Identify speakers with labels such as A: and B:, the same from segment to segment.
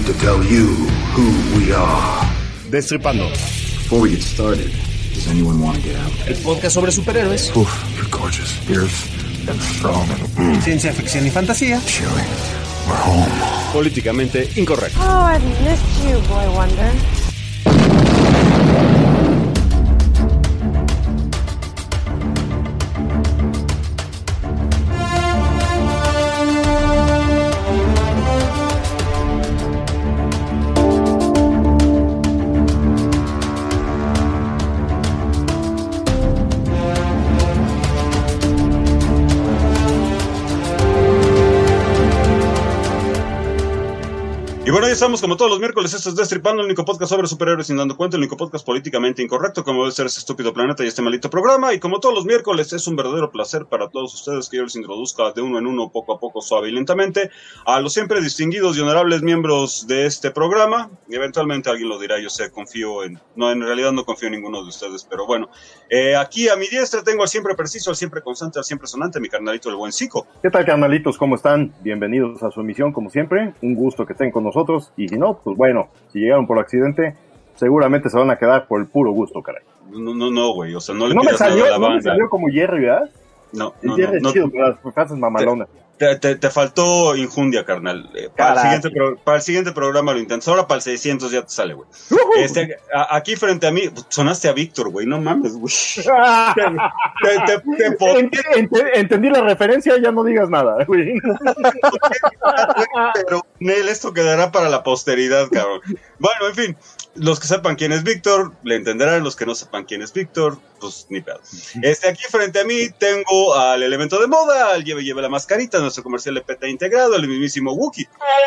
A: to tell you who we are.
B: Destripando.
A: Before we get started, does anyone want to get out?
C: El podcast sobre superhéroes.
A: Oof, you're gorgeous. Fierce and strong.
B: Ciencia ficción y fantasía.
A: Chilling. We're home.
B: Políticamente incorrecto.
D: Oh, I've missed you, Boy Wonder.
E: Y bueno, ya estamos como todos los miércoles, esto es Destripando, el único podcast sobre superhéroes sin dando cuenta, el único podcast políticamente incorrecto, como debe ser este estúpido planeta y este maldito programa, y como todos los miércoles es un verdadero placer para todos ustedes que yo les introduzca de uno en uno, poco a poco, suave y lentamente, a los siempre distinguidos y honorables miembros de este programa, y eventualmente alguien lo dirá, yo sé, en realidad no confío en ninguno de ustedes, pero bueno, aquí a mi diestra tengo al siempre preciso, al siempre constante, al siempre sonante, mi carnalito el buen Zico.
F: ¿Qué tal, carnalitos? ¿Cómo están? Bienvenidos a su emisión, como siempre. Un gusto que estén con nosotros. Y si no, pues bueno, si llegaron por accidente, seguramente se van a quedar por el puro gusto, caray.
E: No, güey, o sea, no le pidas nada a la banda.
F: No me salió como Jerry, ¿verdad?
E: No.
F: Jerry es chido, pero las frases mamalonas.
E: Te faltó injundia, carnal. Para el siguiente programa lo intentas. Ahora para el 600 ya te sale, güey. Aquí frente a mí, sonaste a Víctor, güey. No mames, güey.
F: Entendí la referencia, ya no digas nada, güey.
E: Pero, Nel, esto quedará para la posteridad, cabrón. Bueno, en fin. Los que sepan quién es Víctor, le entenderán. Los que no sepan quién es Víctor, pues ni pedo. Aquí frente a mí tengo al elemento de moda, al lleve la mascarita, nuestro comercial de PETA integrado, el mismísimo Wookie.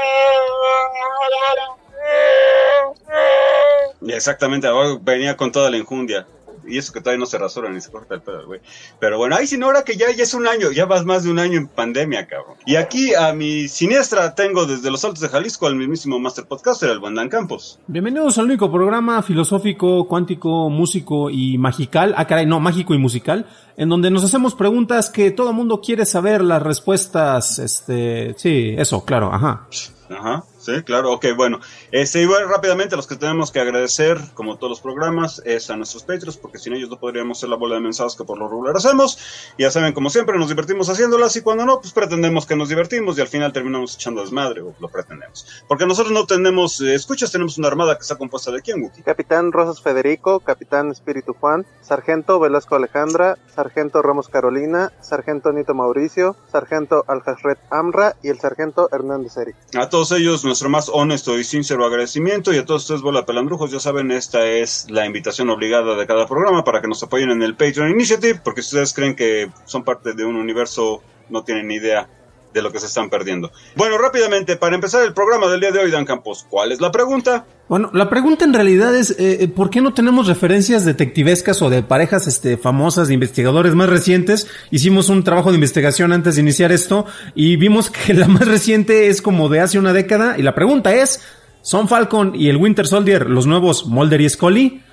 E: Exactamente, ahora venía con toda la injundia. Y eso que todavía no se rasura ni se corta el pedo, güey. Pero bueno, ahí sin hora que ya es un año, ya vas más de un año en pandemia, cabrón. Y aquí a mi siniestra tengo desde los Altos de Jalisco al mismísimo Master Podcaster, el buen Dan Campos.
G: Bienvenidos al único programa filosófico, cuántico, músico y magical. Mágico y musical. En donde nos hacemos preguntas que todo mundo quiere saber las respuestas. Sí, eso, claro, ajá.
E: Ajá, sí, claro, ok, bueno. Igual rápidamente los que tenemos que agradecer, como todos los programas, es a nuestros Patreons, porque sin ellos no podríamos hacer la bola de mensajes que por lo regular hacemos. Ya saben, como siempre, nos divertimos haciéndolas y cuando no, pues pretendemos que nos divertimos y al final terminamos echando desmadre, o lo pretendemos. Porque nosotros no tenemos escuchas, tenemos una armada que está compuesta de ¿quién, Wookie?
H: Capitán Rosas Federico, Capitán Espíritu Juan, Sargento Velasco Alejandra, Sargento Ramos Carolina, Sargento Nito Mauricio, Sargento Al-Hajret Amra y el Sargento Hernández Eric.
E: A todos ellos nuestro más honesto y sincero agradecimiento, y a todos ustedes, bola de pelandrujos, ya saben, esta es la invitación obligada de cada programa para que nos apoyen en el Patreon Initiative, porque si ustedes creen que son parte de un universo, no tienen ni idea de lo que se están perdiendo. Bueno, rápidamente, para empezar el programa del día de hoy, Dan Campos, ¿cuál es la pregunta?
G: Bueno, la pregunta en realidad es, ¿por qué no tenemos referencias detectivescas o de parejas famosas, de investigadores más recientes? Hicimos un trabajo de investigación antes de iniciar esto y vimos que la más reciente es como de hace una década, y la pregunta es, ¿son Falcon y el Winter Soldier los nuevos Mulder y Scully?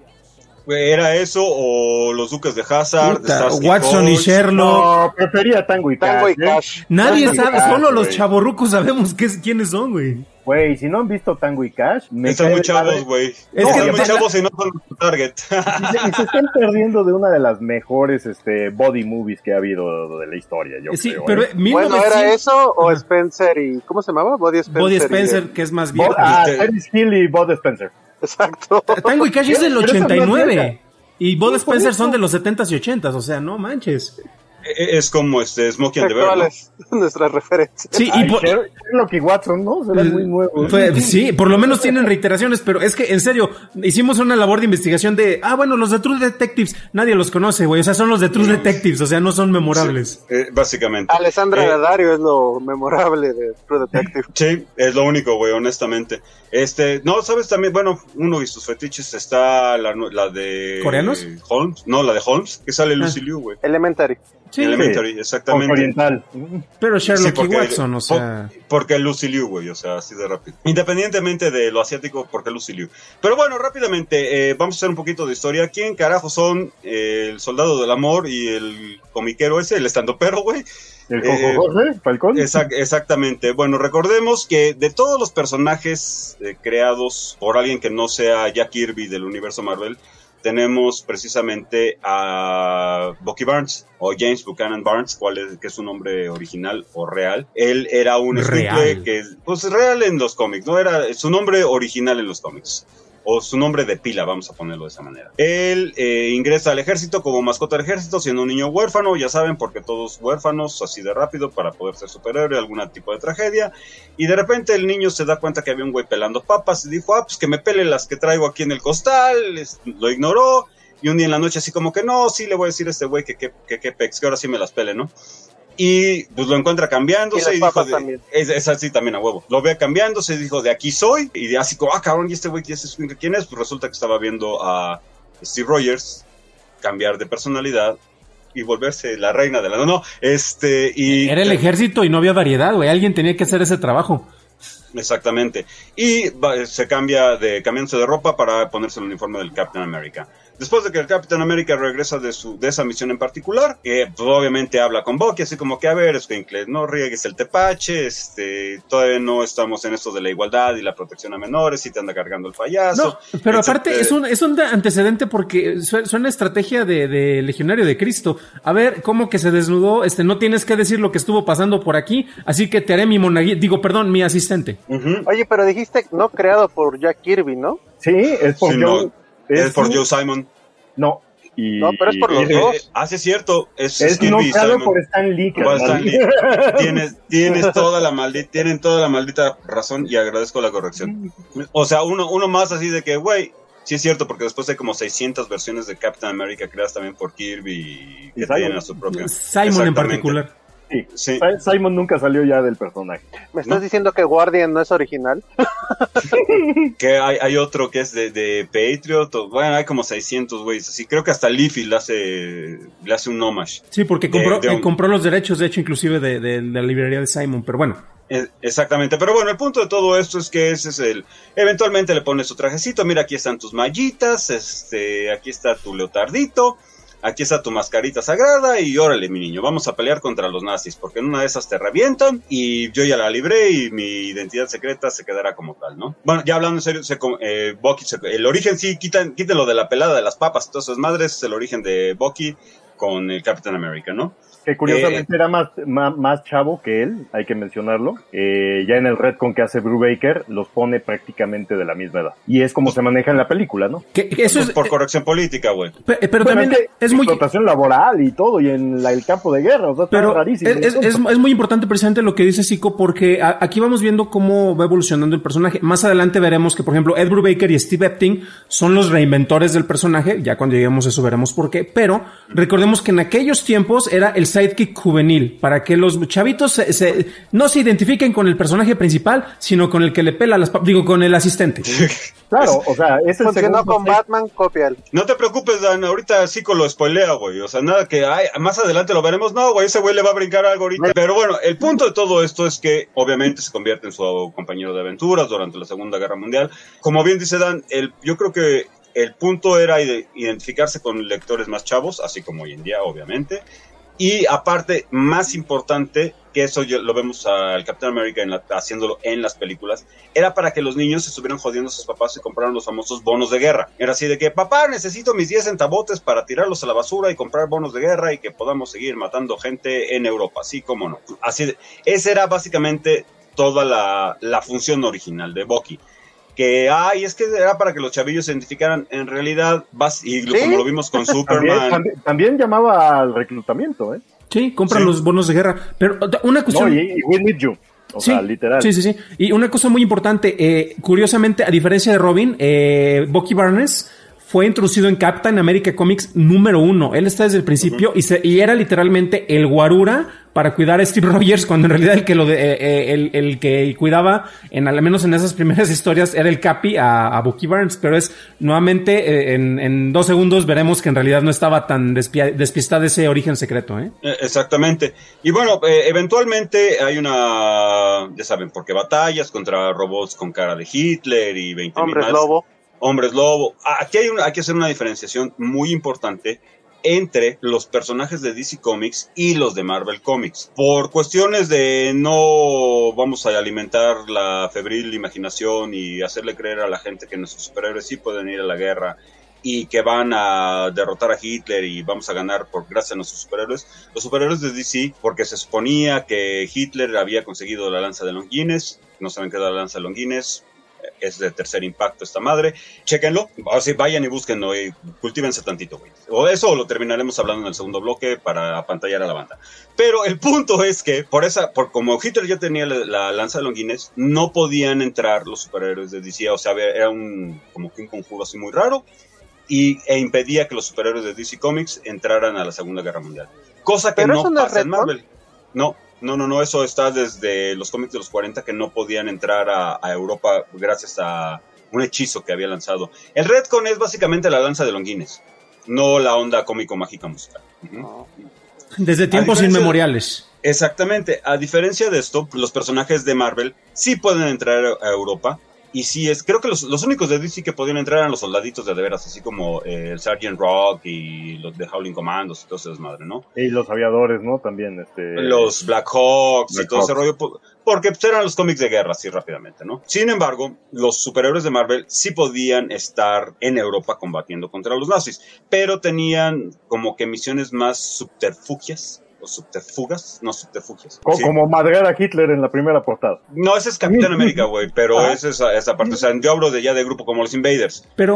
E: ¿Era eso o los Duques de Hazard,
G: Watson y Sherlock?
F: No, prefería Tango y Cash.
G: Nadie sabe, solo los chavorrucos sabemos quiénes son, güey.
F: Güey, si no han visto Tango y Cash...
E: Están muy chavos, güey. Están muy chavos y no son tu target.
F: Y se están perdiendo de una de las mejores body movies que ha habido de la historia, yo creo.
G: Pero
H: bueno, ¿era eso o Spencer y... ¿Cómo se llamaba? Body Spencer,
G: que es más viejo.
F: Terence Hill y Bud Spencer.
H: Exacto.
G: Tango y Cash es del 89. Y Bud Spencer son de los 70s y 80s, o sea, no manches.
E: Es como Smokey and the Bear, ¿no?
H: Nuestra referencia.
G: Sí,
F: Sherlock y Watson, ¿no? Serán muy nuevos.
G: Sí, por lo menos tienen reiteraciones, pero es que, en serio, hicimos una labor de investigación de, bueno, los de True Detectives, nadie los conoce, güey, o sea, son los de True Detectives, o sea, no son memorables.
E: Sí, básicamente.
H: Alessandra Daddario es lo memorable de True Detective.
E: Sí, es lo único, güey, honestamente. No, sabes también, bueno, uno de sus fetiches está la de...
G: ¿Coreanos?
E: Holmes, no, la de Holmes, que sale Lucy Liu, güey.
H: Elementary.
G: Sí,
E: Elementary, exactamente.
F: Oriental.
G: Pero Sherlock y Watson, o sea...
E: Porque Lucy Liu, güey, o sea, así de rápido. Independientemente de lo asiático, porque Lucy Liu. Pero bueno, rápidamente, vamos a hacer un poquito de historia. ¿Quién carajo son el soldado del amor y el comiquero ese, el estandopero, güey?
F: ¿El Jorge Falcón?
E: Exactamente. Bueno, recordemos que de todos los personajes creados por alguien que no sea Jack Kirby del universo Marvel, tenemos precisamente a Bucky Barnes, o James Buchanan Barnes, que es su nombre original o real. Él era un escuincle que, pues real en los cómics, no era su nombre original en los cómics. O su nombre de pila, vamos a ponerlo de esa manera. Él ingresa al ejército como mascota del ejército, siendo un niño huérfano, ya saben, porque todos huérfanos, así de rápido, para poder ser superhéroe, algún tipo de tragedia. Y de repente el niño se da cuenta que había un güey pelando papas, y dijo, pues que me pele las que traigo aquí en el costal. Lo ignoró, y un día en la noche así como que, no, sí le voy a decir a este güey que pex, que ahora sí me las pele, ¿no? Y pues lo encuentra cambiándose y dijo, es así también a huevo, lo ve cambiándose y dijo, de aquí soy, y así como, cabrón, y este güey, ¿quién es? Pues resulta que estaba viendo a Steve Rogers cambiar de personalidad y volverse la reina de la... y
G: era el ejército y no había variedad, güey, alguien tenía que hacer ese trabajo.
E: Exactamente. Y se cambiándose de ropa para ponerse el uniforme del Captain America. Después de que el Captain America regresa de esa misión en particular, pues obviamente habla con Bucky, así como que, a ver, Escuincle, no riegues el tepache, todavía no estamos en esto de la igualdad y la protección a menores, y te anda cargando el payaso.
G: No, pero aparte es un antecedente porque suena estrategia de Legionario de Cristo. A ver, ¿cómo que se desnudó? No tienes que decir lo que estuvo pasando por aquí, así que te haré mi mi asistente.
H: Uh-huh. Oye, pero dijiste, no creado por Jack Kirby, ¿no?
F: Sí, es por
E: es por Joe Simon.
F: No.
H: No, pero es por los dos.
E: Sí, es cierto. Es
F: Kirby no creado por Stan Lee.
E: Tienen toda la maldita razón, y agradezco la corrección. O sea, uno más así de que, güey, sí es cierto, porque después hay como 600 versiones de Captain America creadas también por Kirby, que tienen a su propio...
G: Simon en particular.
F: Sí. Simon nunca salió ya del personaje.
H: ¿Me estás diciendo que Guardian no es original?
E: Que hay otro que es de Patriot, bueno, hay como 600 güeyes, así creo que hasta Leafy le hace un homage.
G: Sí, porque compró los derechos, de hecho, inclusive de la librería de Simon, pero bueno.
E: Exactamente, pero bueno, el punto de todo esto es que eventualmente le pones su trajecito, mira, aquí están tus mallitas, aquí está tu leotardito, aquí está tu mascarita sagrada, y órale, mi niño, vamos a pelear contra los nazis, porque en una de esas te revientan, y yo ya la libré, y mi identidad secreta se quedará como tal, ¿no? Bueno, ya hablando en serio, Bucky, el origen sí, quítenlo de la pelada de las papas, entonces madres, es el origen de Bucky con el Captain America, ¿no?
F: Que curiosamente era más chavo que él, hay que mencionarlo. Ya en el retcon que hace Brubaker, los pone prácticamente de la misma edad. Y es como se maneja en la película, ¿no?
G: Que eso es
E: por corrección política, güey.
G: Pero también es muy...
F: explotación laboral y todo, y en el campo de guerra, o sea, está rarísimo.
G: Es muy importante precisamente lo que dice Zico, porque aquí vamos viendo cómo va evolucionando el personaje. Más adelante veremos que, por ejemplo, Ed Brubaker y Steve Epting son los reinventores del personaje. Ya cuando lleguemos a eso veremos por qué. Pero recordemos que en aquellos tiempos era el sidekick juvenil, para que los chavitos no se identifiquen con el personaje principal, sino con el que le pela con el asistente.
F: Claro, o sea, ese
H: funcionó con Batman, cópialo.
E: No te preocupes, Dan, ahorita Zico lo spoilea, güey, o sea, nada que más adelante lo veremos, no, güey, ese güey le va a brincar algo ahorita. Pero bueno, el punto de todo esto es que obviamente se convierte en su compañero de aventuras durante la Segunda Guerra Mundial. Como bien dice Dan, yo creo que el punto era identificarse con lectores más chavos, así como hoy en día, obviamente. Y aparte, más importante, que eso lo vemos al Captain America haciéndolo en las películas, era para que los niños se estuvieran jodiendo a sus papás y compraran los famosos bonos de guerra. Era así de que, papá, necesito mis 10 centavotes para tirarlos a la basura y comprar bonos de guerra y que podamos seguir matando gente en Europa, así como no. Esa era básicamente toda la función original de Bucky. Que, es que era para que los chavillos se identificaran en realidad, como lo vimos con Superman.
F: También llamaba al reclutamiento, ¿eh?
G: Sí, compran los bonos de guerra. Pero una cuestión...
F: No, y We Need You. O sea, literal.
G: Sí. Y una cosa muy importante, curiosamente, a diferencia de Robin, Bucky Barnes fue introducido en Captain America Comics número 1. Él está desde el principio y era literalmente el guarura para cuidar a Steve Rogers, cuando en realidad el que cuidaba, al menos en esas primeras historias, era el Capi a Bucky Barnes. Pero es nuevamente, en 2 segundos veremos que en realidad no estaba tan despistado ese origen secreto, ¿eh?
E: Exactamente. Y bueno, eventualmente hay ya saben, porque batallas contra robots con cara de Hitler y 20
H: Hombres lobo.
E: Hombres lobo. Aquí hay que hacer una diferenciación muy importante, entre los personajes de DC Comics y los de Marvel Comics. Por cuestiones de no vamos a alimentar la febril imaginación y hacerle creer a la gente que nuestros superhéroes sí pueden ir a la guerra y que van a derrotar a Hitler y vamos a ganar por gracias a nuestros superhéroes. Los superhéroes de DC, porque se suponía que Hitler había conseguido la lanza de Longines, no saben qué es la lanza de Longines, es de Tercer Impacto esta madre, chéquenlo, o sea, vayan y búsquenlo y cultívense tantito, güey. O eso lo terminaremos hablando en el segundo bloque para apantallar a la banda. Pero el punto es que, por como Hitler ya tenía la lanza de Longines, no podían entrar los superhéroes de DC, o sea, era como que un conjuro así muy raro, e impedía que los superhéroes de DC Comics entraran a la Segunda Guerra Mundial. Cosa que no pasa en Marvel. No, eso está desde los cómics de los 40 que no podían entrar a Europa gracias a un hechizo que había lanzado. El retcon es básicamente la lanza de Longines, no la onda cómico-mágica musical. Uh-huh.
G: Desde tiempos inmemoriales.
E: Exactamente. A diferencia de esto, los personajes de Marvel sí pueden entrar a Europa. Y sí, creo que los únicos de DC que podían entrar eran los soldaditos de veras, así como el Sergeant Rock y los de Howling Commandos y todo ese desmadre, ¿no?
F: Y los aviadores, ¿no? También,
E: los Black Hawks y todo ese rollo, porque pues, eran los cómics de guerra, así rápidamente, ¿no? Sin embargo, los superhéroes de Marvel sí podían estar en Europa combatiendo contra los nazis, pero tenían como que misiones más subterfugias. O subterfugias. Sí.
F: Como madrear a Hitler en la primera portada.
E: No, ese es Capitán América, güey, pero es esa parte. O sea, yo hablo de grupo como los Invaders.
G: Pero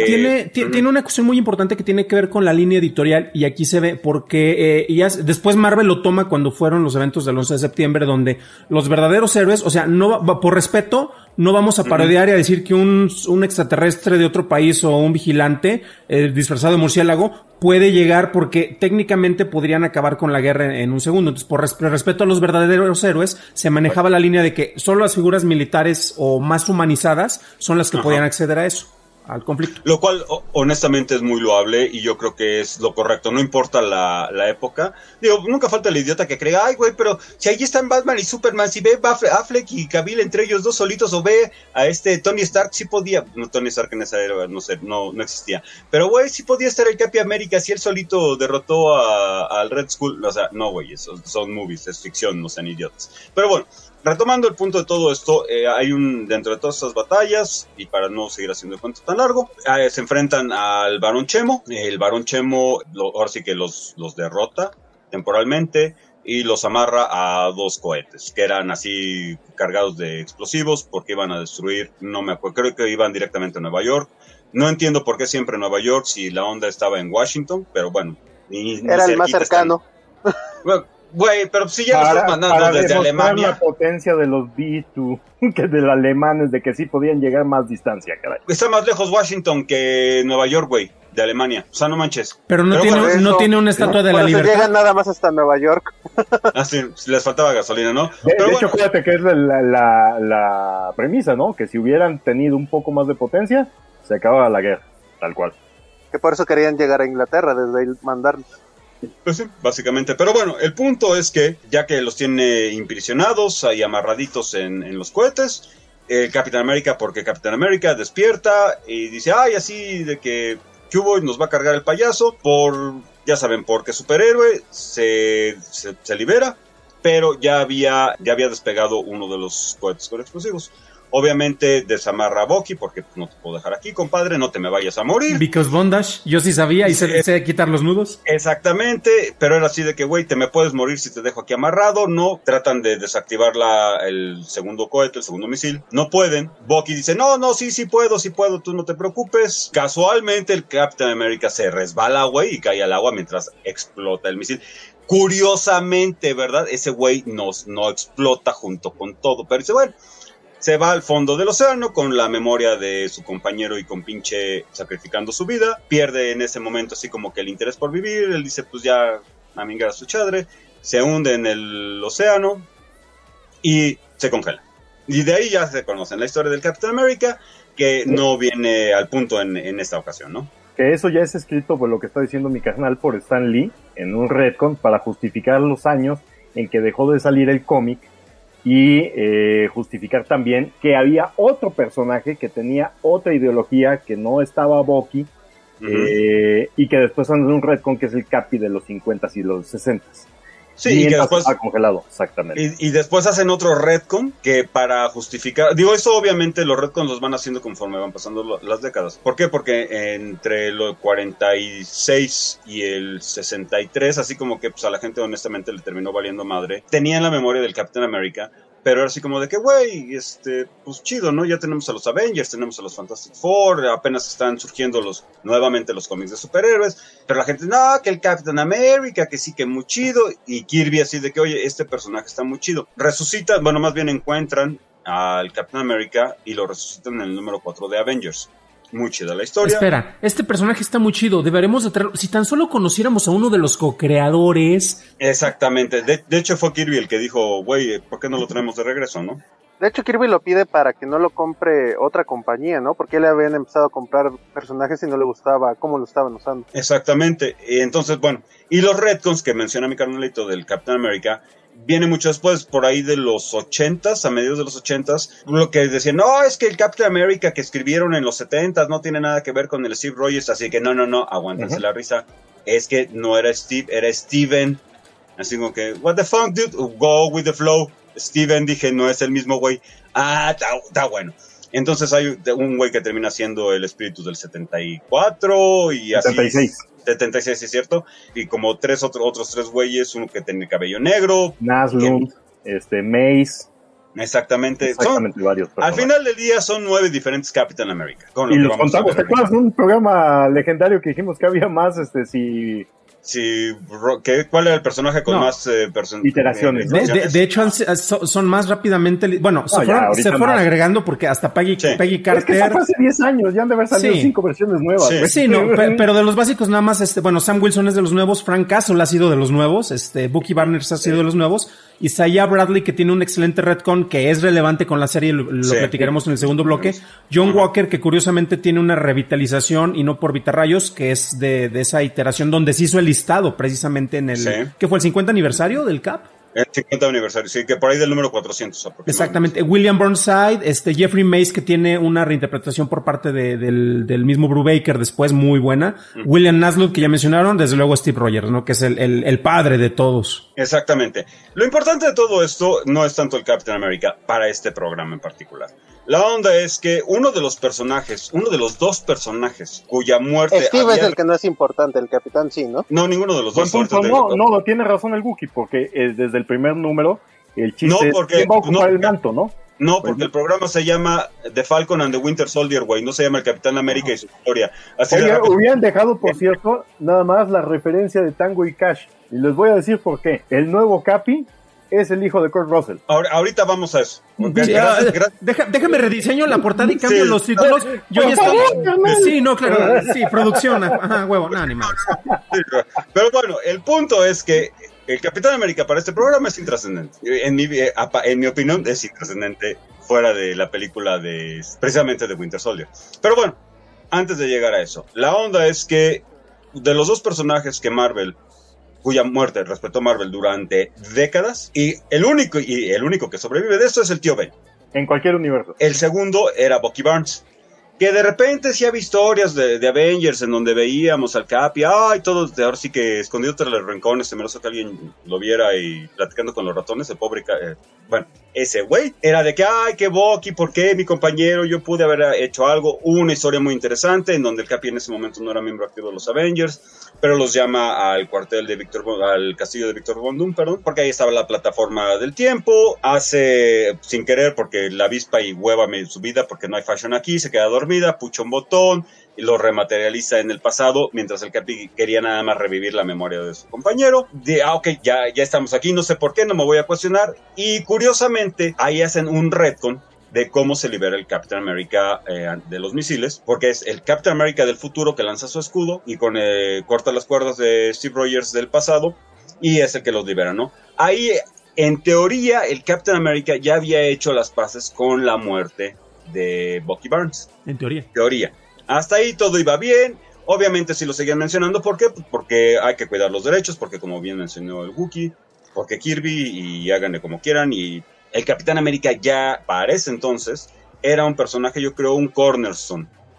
G: tiene una cuestión muy importante que tiene que ver con la línea editorial, y aquí se ve porque después Marvel lo toma cuando fueron los eventos del 11 de septiembre, donde los verdaderos héroes, o sea, no por respeto, no vamos a parodiar y a decir que un extraterrestre de otro país o un vigilante disfrazado de murciélago puede llegar, porque técnicamente podrían acabar con la guerra en un segundo. Entonces, por respeto a los verdaderos héroes, se manejaba la línea de que solo las figuras militares o más humanizadas son las que podían acceder a eso, al conflicto.
E: Lo cual, honestamente, es muy loable y yo creo que es lo correcto. No importa la época. Digo, nunca falta el idiota que cree, ay, güey, pero si allí están Batman y Superman, si ve Affleck y Cavill entre ellos dos solitos, o ve a Tony Stark, sí podía. No, Tony Stark en esa era, no sé, no existía. Pero, güey, sí podía estar el Capi América si él solito derrotó al Red Skull. O sea, no, güey, eso son movies, es ficción, no sean idiotas. Pero bueno. Retomando el punto de todo esto, hay dentro de todas estas batallas, y para no seguir haciendo el cuento tan largo, se enfrentan al Barón Chemo. El Barón Chemo, ahora sí que los derrota temporalmente y los amarra a 2 cohetes, que eran así cargados de explosivos, porque iban a destruir, no me acuerdo, creo que iban directamente a Nueva York. No entiendo por qué siempre Nueva York, si la onda estaba en Washington, pero bueno.
H: Era el más cercano.
E: Bueno, güey, pero si ya lo estás mandando desde Alemania.
F: La potencia de los B2 que de los alemanes, de que sí podían llegar más distancia, caray.
E: Está más lejos Washington que Nueva York, güey, de Alemania. O sea, no manches.
G: Pero no tiene una estatua de la libertad.
H: Llegan nada más hasta Nueva York.
E: Sí, les faltaba gasolina, ¿no?
F: De hecho, fíjate que es la premisa, ¿no? Que si hubieran tenido un poco más de potencia, se acababa la guerra, tal cual.
H: Que por eso querían llegar a Inglaterra, desde ahí mandarlos.
E: Pues sí, básicamente. Pero bueno, el punto es que, ya que los tiene imprisionados, ahí amarraditos en los cohetes, Capitán América, porque Capitán América despierta y dice, ay, así de que Cubo nos va a cargar el payaso, ya saben, porque superhéroe se libera, pero ya había despegado uno de los cohetes con explosivos. Obviamente desamarra a Bucky porque no te puedo dejar aquí, compadre, no te me vayas a morir.
G: Because bondage, yo sí sabía y sé quitar los nudos.
E: Exactamente, pero era así de que, güey, te me puedes morir si te dejo aquí amarrado. No, tratan de desactivar el segundo cohete, el segundo misil. No pueden. Bucky dice, no, sí puedo, tú no te preocupes. Casualmente el Captain America se resbala, güey, y cae al agua mientras explota el misil. Curiosamente, ¿verdad? Ese güey no explota junto con todo, pero dice, bueno, se va al fondo del océano con la memoria de su compañero y con pinche sacrificando su vida. Pierde en ese momento así como que el interés por vivir. Él dice, pues ya, a mingar a su chadre. Se hunde en el océano y se congela. Y de ahí ya se conocen la historia del Capitán América, que no viene al punto en esta ocasión, ¿no?
F: Que eso ya es escrito por lo que está diciendo mi carnal por Stan Lee en un retcon para justificar los años en que dejó de salir el cómic y justificar también que había otro personaje que tenía otra ideología, que no estaba Bucky, y que después han de un retcon que es el Capi de los 50s y los 60s.
E: Sí, y que después
F: está congelado, exactamente.
E: Y después hacen otro retcon que para justificar, digo, eso obviamente los retcons los van haciendo conforme van pasando las décadas. ¿Por qué? Porque entre los 46 y el 63, así como que pues a la gente honestamente le terminó valiendo madre, tenían la memoria del Captain America, pero era así como de que, güey, pues chido, ¿no? Ya tenemos a los Avengers, tenemos a los Fantastic Four, apenas están surgiendo nuevamente los cómics de superhéroes, pero la gente, no, que el Captain America, que sí, que muy chido, y Kirby así de que, oye, este personaje está muy chido. Resucitan, bueno, más bien encuentran al Captain America y lo resucitan en el número 4 de Avengers. Muy chida la historia.
G: Espera, este personaje está muy chido. Deberemos de traerlo. Si tan solo conociéramos a uno de los co-creadores.
E: Exactamente. De hecho, fue Kirby el que dijo, güey, ¿por qué no lo traemos de regreso, no?
H: De hecho, Kirby lo pide para que no lo compre otra compañía, ¿no? Porque le habían empezado a comprar personajes y no le gustaba cómo lo estaban usando.
E: Exactamente. Y entonces, bueno, y los retcons que menciona mi carnalito del Captain America viene mucho después, por ahí de los 80s, a mediados de los 80s, lo que decían, no, es que el Captain America que escribieron en los 70s no tiene nada que ver con el Steve Rogers, así que no, aguántense la risa, es que no era Steve, era Steven, así como que, what the fuck, dude, go with the flow, Steven, dije, no es el mismo güey, está bueno. Entonces hay un güey que termina siendo el espíritu del 74 y así. 76, ¿es cierto? Y como otros tres güeyes, uno que tiene cabello negro.
F: Naslund, Mace.
E: Exactamente.
F: Varios personajes.
E: Al final del día son 9 diferentes Captain America.
F: Y los contamos, ¿te acuerdas de un programa legendario que dijimos que había más,
E: ¿cuál era el personaje con más
F: iteraciones? ¿No?
G: De hecho, son más rápidamente. Bueno, se fueron agregando porque hasta Peggy Carter.
F: Es que eso fue hace 10 años, ya han de haber salido 5 versiones nuevas.
G: Sí, no, pero de los básicos nada más, Sam Wilson es de los nuevos, Frank Castle ha sido de los nuevos, Bucky Barnes ha sido de los nuevos, Isaiah Bradley, que tiene un excelente retcon que es relevante con la serie, lo platicaremos en el segundo bloque. John Walker, que curiosamente tiene una revitalización y no por vitarrayos, que es de esa iteración donde se hizo el listado precisamente en el... ¿Qué fue el 50 aniversario del Cap?
E: El 50 aniversario, sí, que por ahí del número 400 aproximadamente.
G: Exactamente. William Burnside, Jeffrey Mace, que tiene una reinterpretación por parte del mismo Brubaker después, muy buena. William Naslund, que ya mencionaron, desde luego Steve Rogers, ¿no? Que es el padre de todos.
E: Exactamente. Lo importante de todo esto no es tanto el Captain America para este programa en particular. La onda es que uno de los dos personajes cuya muerte...
H: Steve es el que no es importante, el Capitán sí, ¿no?
E: No, ninguno de los dos.
F: No, tiene razón el Wookiee, porque desde el primer número el chiste es quién va a ocupar el manto, ¿no?
E: No, porque el programa se llama The Falcon and the Winter Soldier, güey, no se llama el Capitán América y su historia. Así
F: hubieran dejado, por cierto, nada más la referencia de Tango y Cash, y les voy a decir por qué. El nuevo Capi es el hijo de Kurt Russell.
E: Ahorita vamos a eso.
G: Déjame rediseño la portada y cambio los títulos. Yo ya estaba... Sí, no, claro. Sí, producción. Ajá, huevo, nada, ni más.
E: Pero bueno, el punto es que el Capitán América para este programa es intrascendente. En mi opinión, es intrascendente fuera de la película precisamente de Winter Soldier. Pero bueno, antes de llegar a eso, la onda es que de los dos personajes que cuya muerte respetó Marvel durante décadas, y el único que sobrevive de esto es el tío Ben.
F: En cualquier universo.
E: El segundo era Bucky Barnes, que de repente sí había historias de Avengers en donde veíamos al Cap y todo, ahora sí que escondido tras los rincones, temeroso que alguien lo viera y platicando con los ratones, el pobre, bueno, ese güey era de que, que Bucky, ¿por qué mi compañero? Yo pude haber hecho algo. Hubo una historia muy interesante en donde el Cap en ese momento no era miembro activo de los Avengers, pero los llama al cuartel de al castillo de Victor Von Doom, porque ahí estaba la plataforma del tiempo, hace sin querer, porque la avispa y hueva su vida, porque no hay fashion aquí, se queda dormida, pucha un botón y lo rematerializa en el pasado, mientras el Capi quería nada más revivir la memoria de su compañero. Ya estamos aquí, no sé por qué, no me voy a cuestionar, y curiosamente ahí hacen un retcon de cómo se libera el Captain America de los misiles, porque es el Captain America del futuro que lanza su escudo y corta las cuerdas de Steve Rogers del pasado, y es el que los libera, ¿no? Ahí, en teoría, el Captain America ya había hecho las paces con la muerte de Bucky Barnes.
G: En teoría.
E: Hasta ahí todo iba bien. Obviamente sí lo seguían mencionando. ¿Por qué? Porque hay que cuidar los derechos, porque como bien mencionó el Wookiee, porque Kirby, y háganle como quieran, y el Capitán América ya para ese entonces era un personaje, yo creo, un cornerstone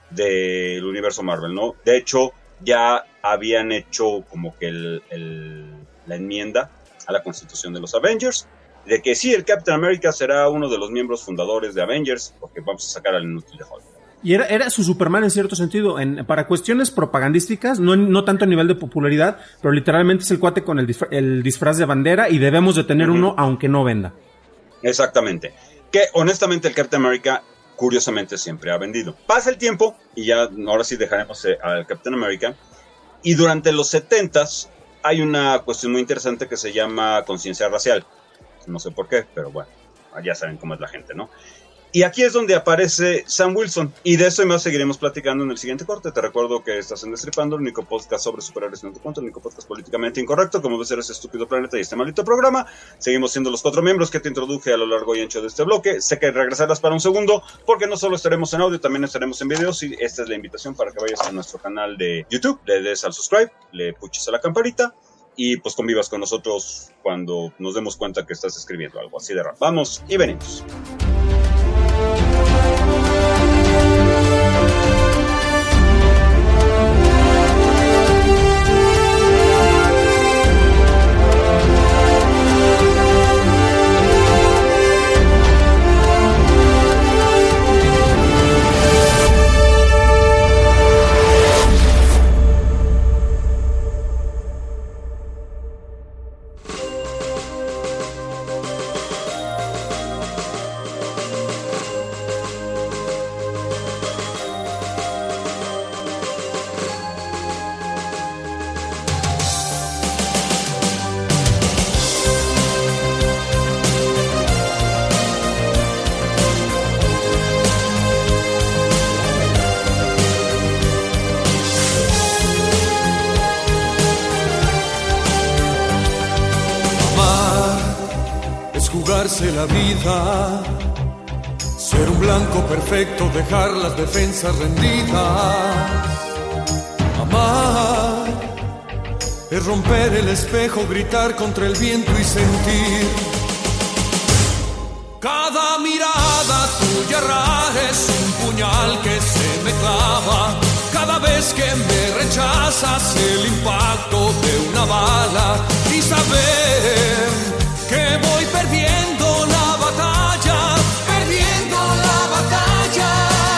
E: del universo Marvel, ¿no? De hecho, ya habían hecho como que la enmienda a la constitución de los Avengers, de que sí, el Captain America será uno de los miembros fundadores de Avengers, porque vamos a sacar al inútil de Hulk.
G: Y era su Superman en cierto sentido, para cuestiones propagandísticas, no tanto a nivel de popularidad, pero literalmente es el cuate con el disfraz de bandera y debemos de tener uno aunque no venda.
E: Exactamente. Que honestamente el Captain America curiosamente siempre ha vendido. Pasa el tiempo y ya ahora sí dejaremos al Captain America. Y durante los 70s hay una cuestión muy interesante que se llama conciencia racial. No sé por qué, pero bueno, ya saben cómo es la gente, ¿no? Y aquí es donde aparece Sam Wilson. Y de eso y más seguiremos platicando en el siguiente corte. Te recuerdo que estás en Destripando, el único podcast sobre superhéroes sin punto, el único podcast políticamente incorrecto, como ves eres estúpido planeta y este maldito programa. Seguimos siendo los 4 miembros que te introduje a lo largo y ancho de este bloque. Sé que regresarás para un segundo, porque no solo estaremos en audio, también estaremos en videos. Y esta es la invitación para que vayas a nuestro canal de YouTube, le des al subscribe, le puches a la campanita y pues convivas con nosotros cuando nos demos cuenta que estás escribiendo algo así de raro. Vamos y venimos.
C: La vida, ser un blanco perfecto, dejar las defensas rendidas. Amar es romper el espejo, gritar contra el viento y sentir. Cada mirada tuya rara es un puñal que se me clava. Cada vez que me rechazas el impacto de una bala y saber que voy perdiendo la batalla, perdiendo la batalla.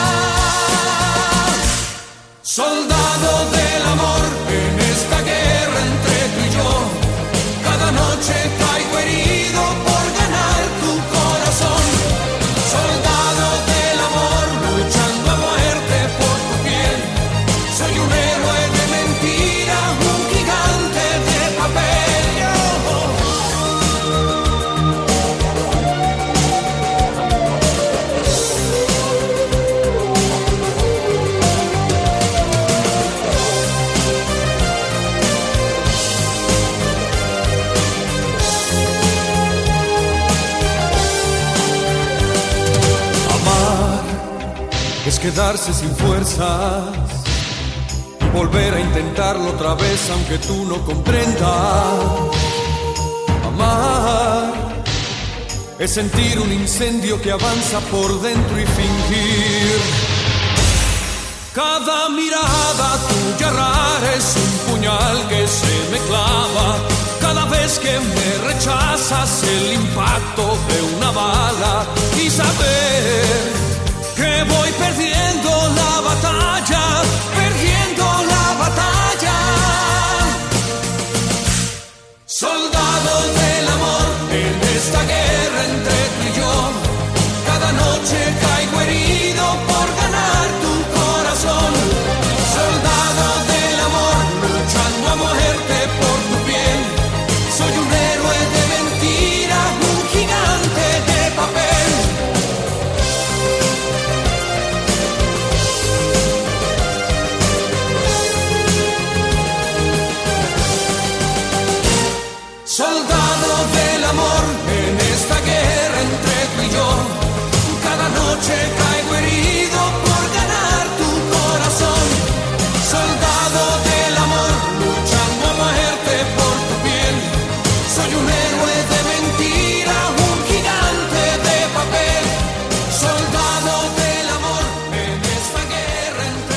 C: Soldado del amor en esta guerra entre tú y yo, cada noche caigo herido por ganar tu corazón. Soldado del amor luchando a muerte por tu piel, soy un héroe de mentira, un gigante de papel. Es quedarse sin fuerzas y volver a intentarlo otra vez aunque tú no comprendas. Amar es sentir un incendio que avanza por dentro y fingir. Cada mirada tuya rara es un puñal que se me clava. Cada vez que me rechazas el impacto de una bala y saber que voy perdiendo la batalla, perdiendo la batalla. Soldado del amor en esta guerra entre tú y yo, cada noche caigo herido por ganar tu corazón. Soldado del amor luchando a muerte por tu piel, soy un héroe de mentira, un gigante de papel. Soldado del amor en esta guerra entre tú y yo, cada noche caigo herido por ganar tu corazón. Soldado del amor luchando a muerte por tu piel, soy un héroe de mentira, un gigante de papel. Soldado del amor en esta guerra entre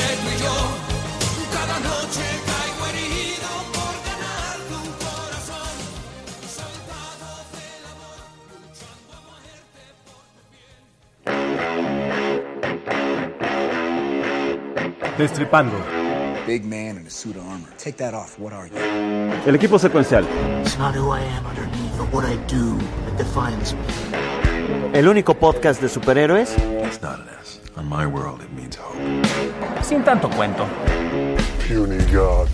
F: Destripando.
I: Big man in a suit of armor. Take that off. What are you?
B: El equipo secuencial.
J: It's not who I am underneath, but what I do that defines me.
K: El único podcast de superhéroes.
A: It's not an S. On my world, it means hope.
K: Sin tanto cuento.
L: Puny God.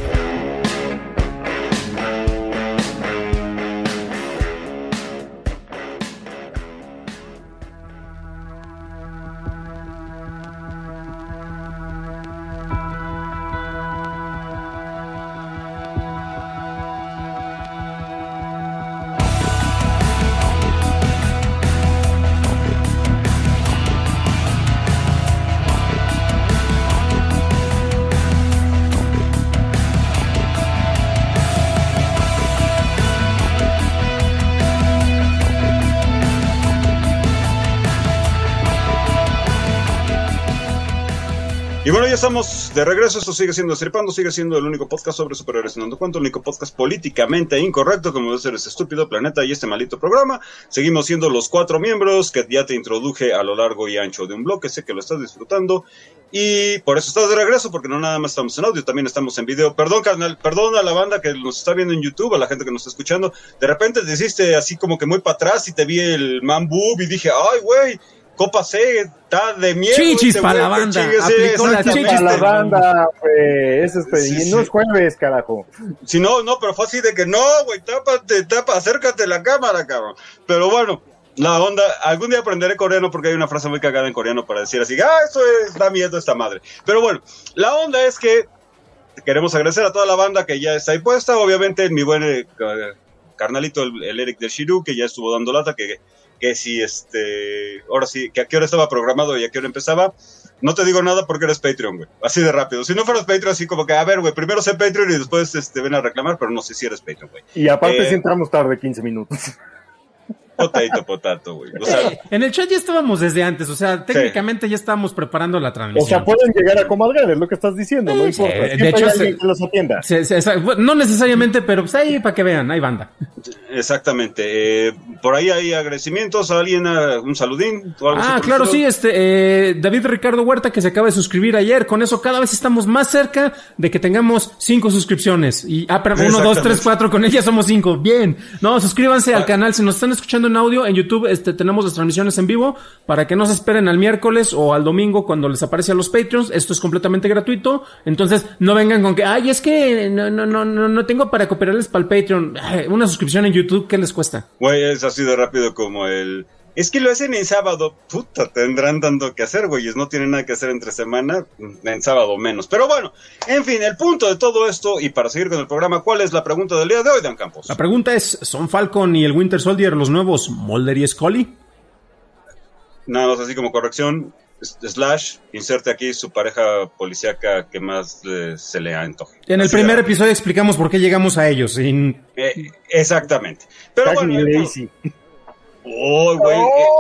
E: Y bueno, ya estamos de regreso. Esto sigue siendo Destripando, sigue siendo el único podcast sobre superhéroes sin dando cuenta, el único podcast políticamente incorrecto, como debe ser este estúpido planeta y este maldito programa. Seguimos siendo los 4 miembros que ya te introduje a lo largo y ancho de un bloque. Sé que lo estás disfrutando y por eso estás de regreso, porque no nada más estamos en audio, también estamos en video. Perdón, carnal, perdón a la banda que nos está viendo en YouTube, a la gente que nos está escuchando. De repente te hiciste así como que muy para atrás y te vi el man boob y dije, ay, güey, Copa C está de miedo.
G: Chichis para la banda. Aplicó las chichis
F: para la banda, güey. No es jueves, carajo.
E: Si no, pero fue así de que no, güey, tapa, acércate a la cámara, cabrón. Pero bueno, la onda, algún día aprenderé coreano porque hay una frase muy cagada en coreano para decir así, eso da miedo esta madre. Pero bueno, la onda es que queremos agradecer a toda la banda que ya está ahí puesta. Obviamente, mi buen carnalito, el Eric del Shiru, que ya estuvo dando lata, que si ahora sí, que a qué hora estaba programado y a qué hora empezaba. No te digo nada porque eres Patreon, güey. Así de rápido. Si no fueras Patreon, así como que, a ver, güey, primero sé Patreon y después ven a reclamar, pero no sé si eres Patreon, güey.
F: Y aparte si entramos tarde 15 minutos.
E: Potato, güey. O sea,
G: en el chat ya estábamos desde antes, o sea, técnicamente ya estábamos preparando la transmisión.
F: O sea, pueden llegar a comadrear, es lo que estás diciendo, no importa.
G: De hecho,
F: alguien que los atienda.
G: No necesariamente, pero pues ahí para que vean, hay banda.
E: Exactamente. Por ahí hay agradecimientos a alguien, un saludín o algo así.
G: Claro, sí, David Ricardo Huerta, que se acaba de suscribir ayer. Con eso cada vez estamos más cerca de que tengamos 5 suscripciones. Y, 1, 2, 3, 4, con ella somos 5. Bien. No, suscríbanse al canal. Si nos están escuchando en audio, en YouTube tenemos las transmisiones en vivo para que no se esperen al miércoles o al domingo cuando les aparece a los Patreons. Esto es completamente gratuito. Entonces, no vengan con que, es que no tengo para cooperarles para el Patreon. Una suscripción en YouTube, ¿qué les cuesta?
E: Güey, es así de rápido como el... Es que lo hacen en sábado. Puta, tendrán tanto que hacer, güeyes. No tienen nada que hacer entre semana. En sábado menos. Pero bueno, en fin, el punto de todo esto, y para seguir con el programa, ¿cuál es la pregunta del día de hoy, Dan Campos?
G: La pregunta es, ¿son Falcon y el Winter Soldier los nuevos Mulder y Scully?
E: Nada más así como corrección. Slash, inserte aquí su pareja policíaca que más se le antoje.
G: En el primer episodio explicamos por qué llegamos a ellos.
E: Exactamente. Pero bueno, güey.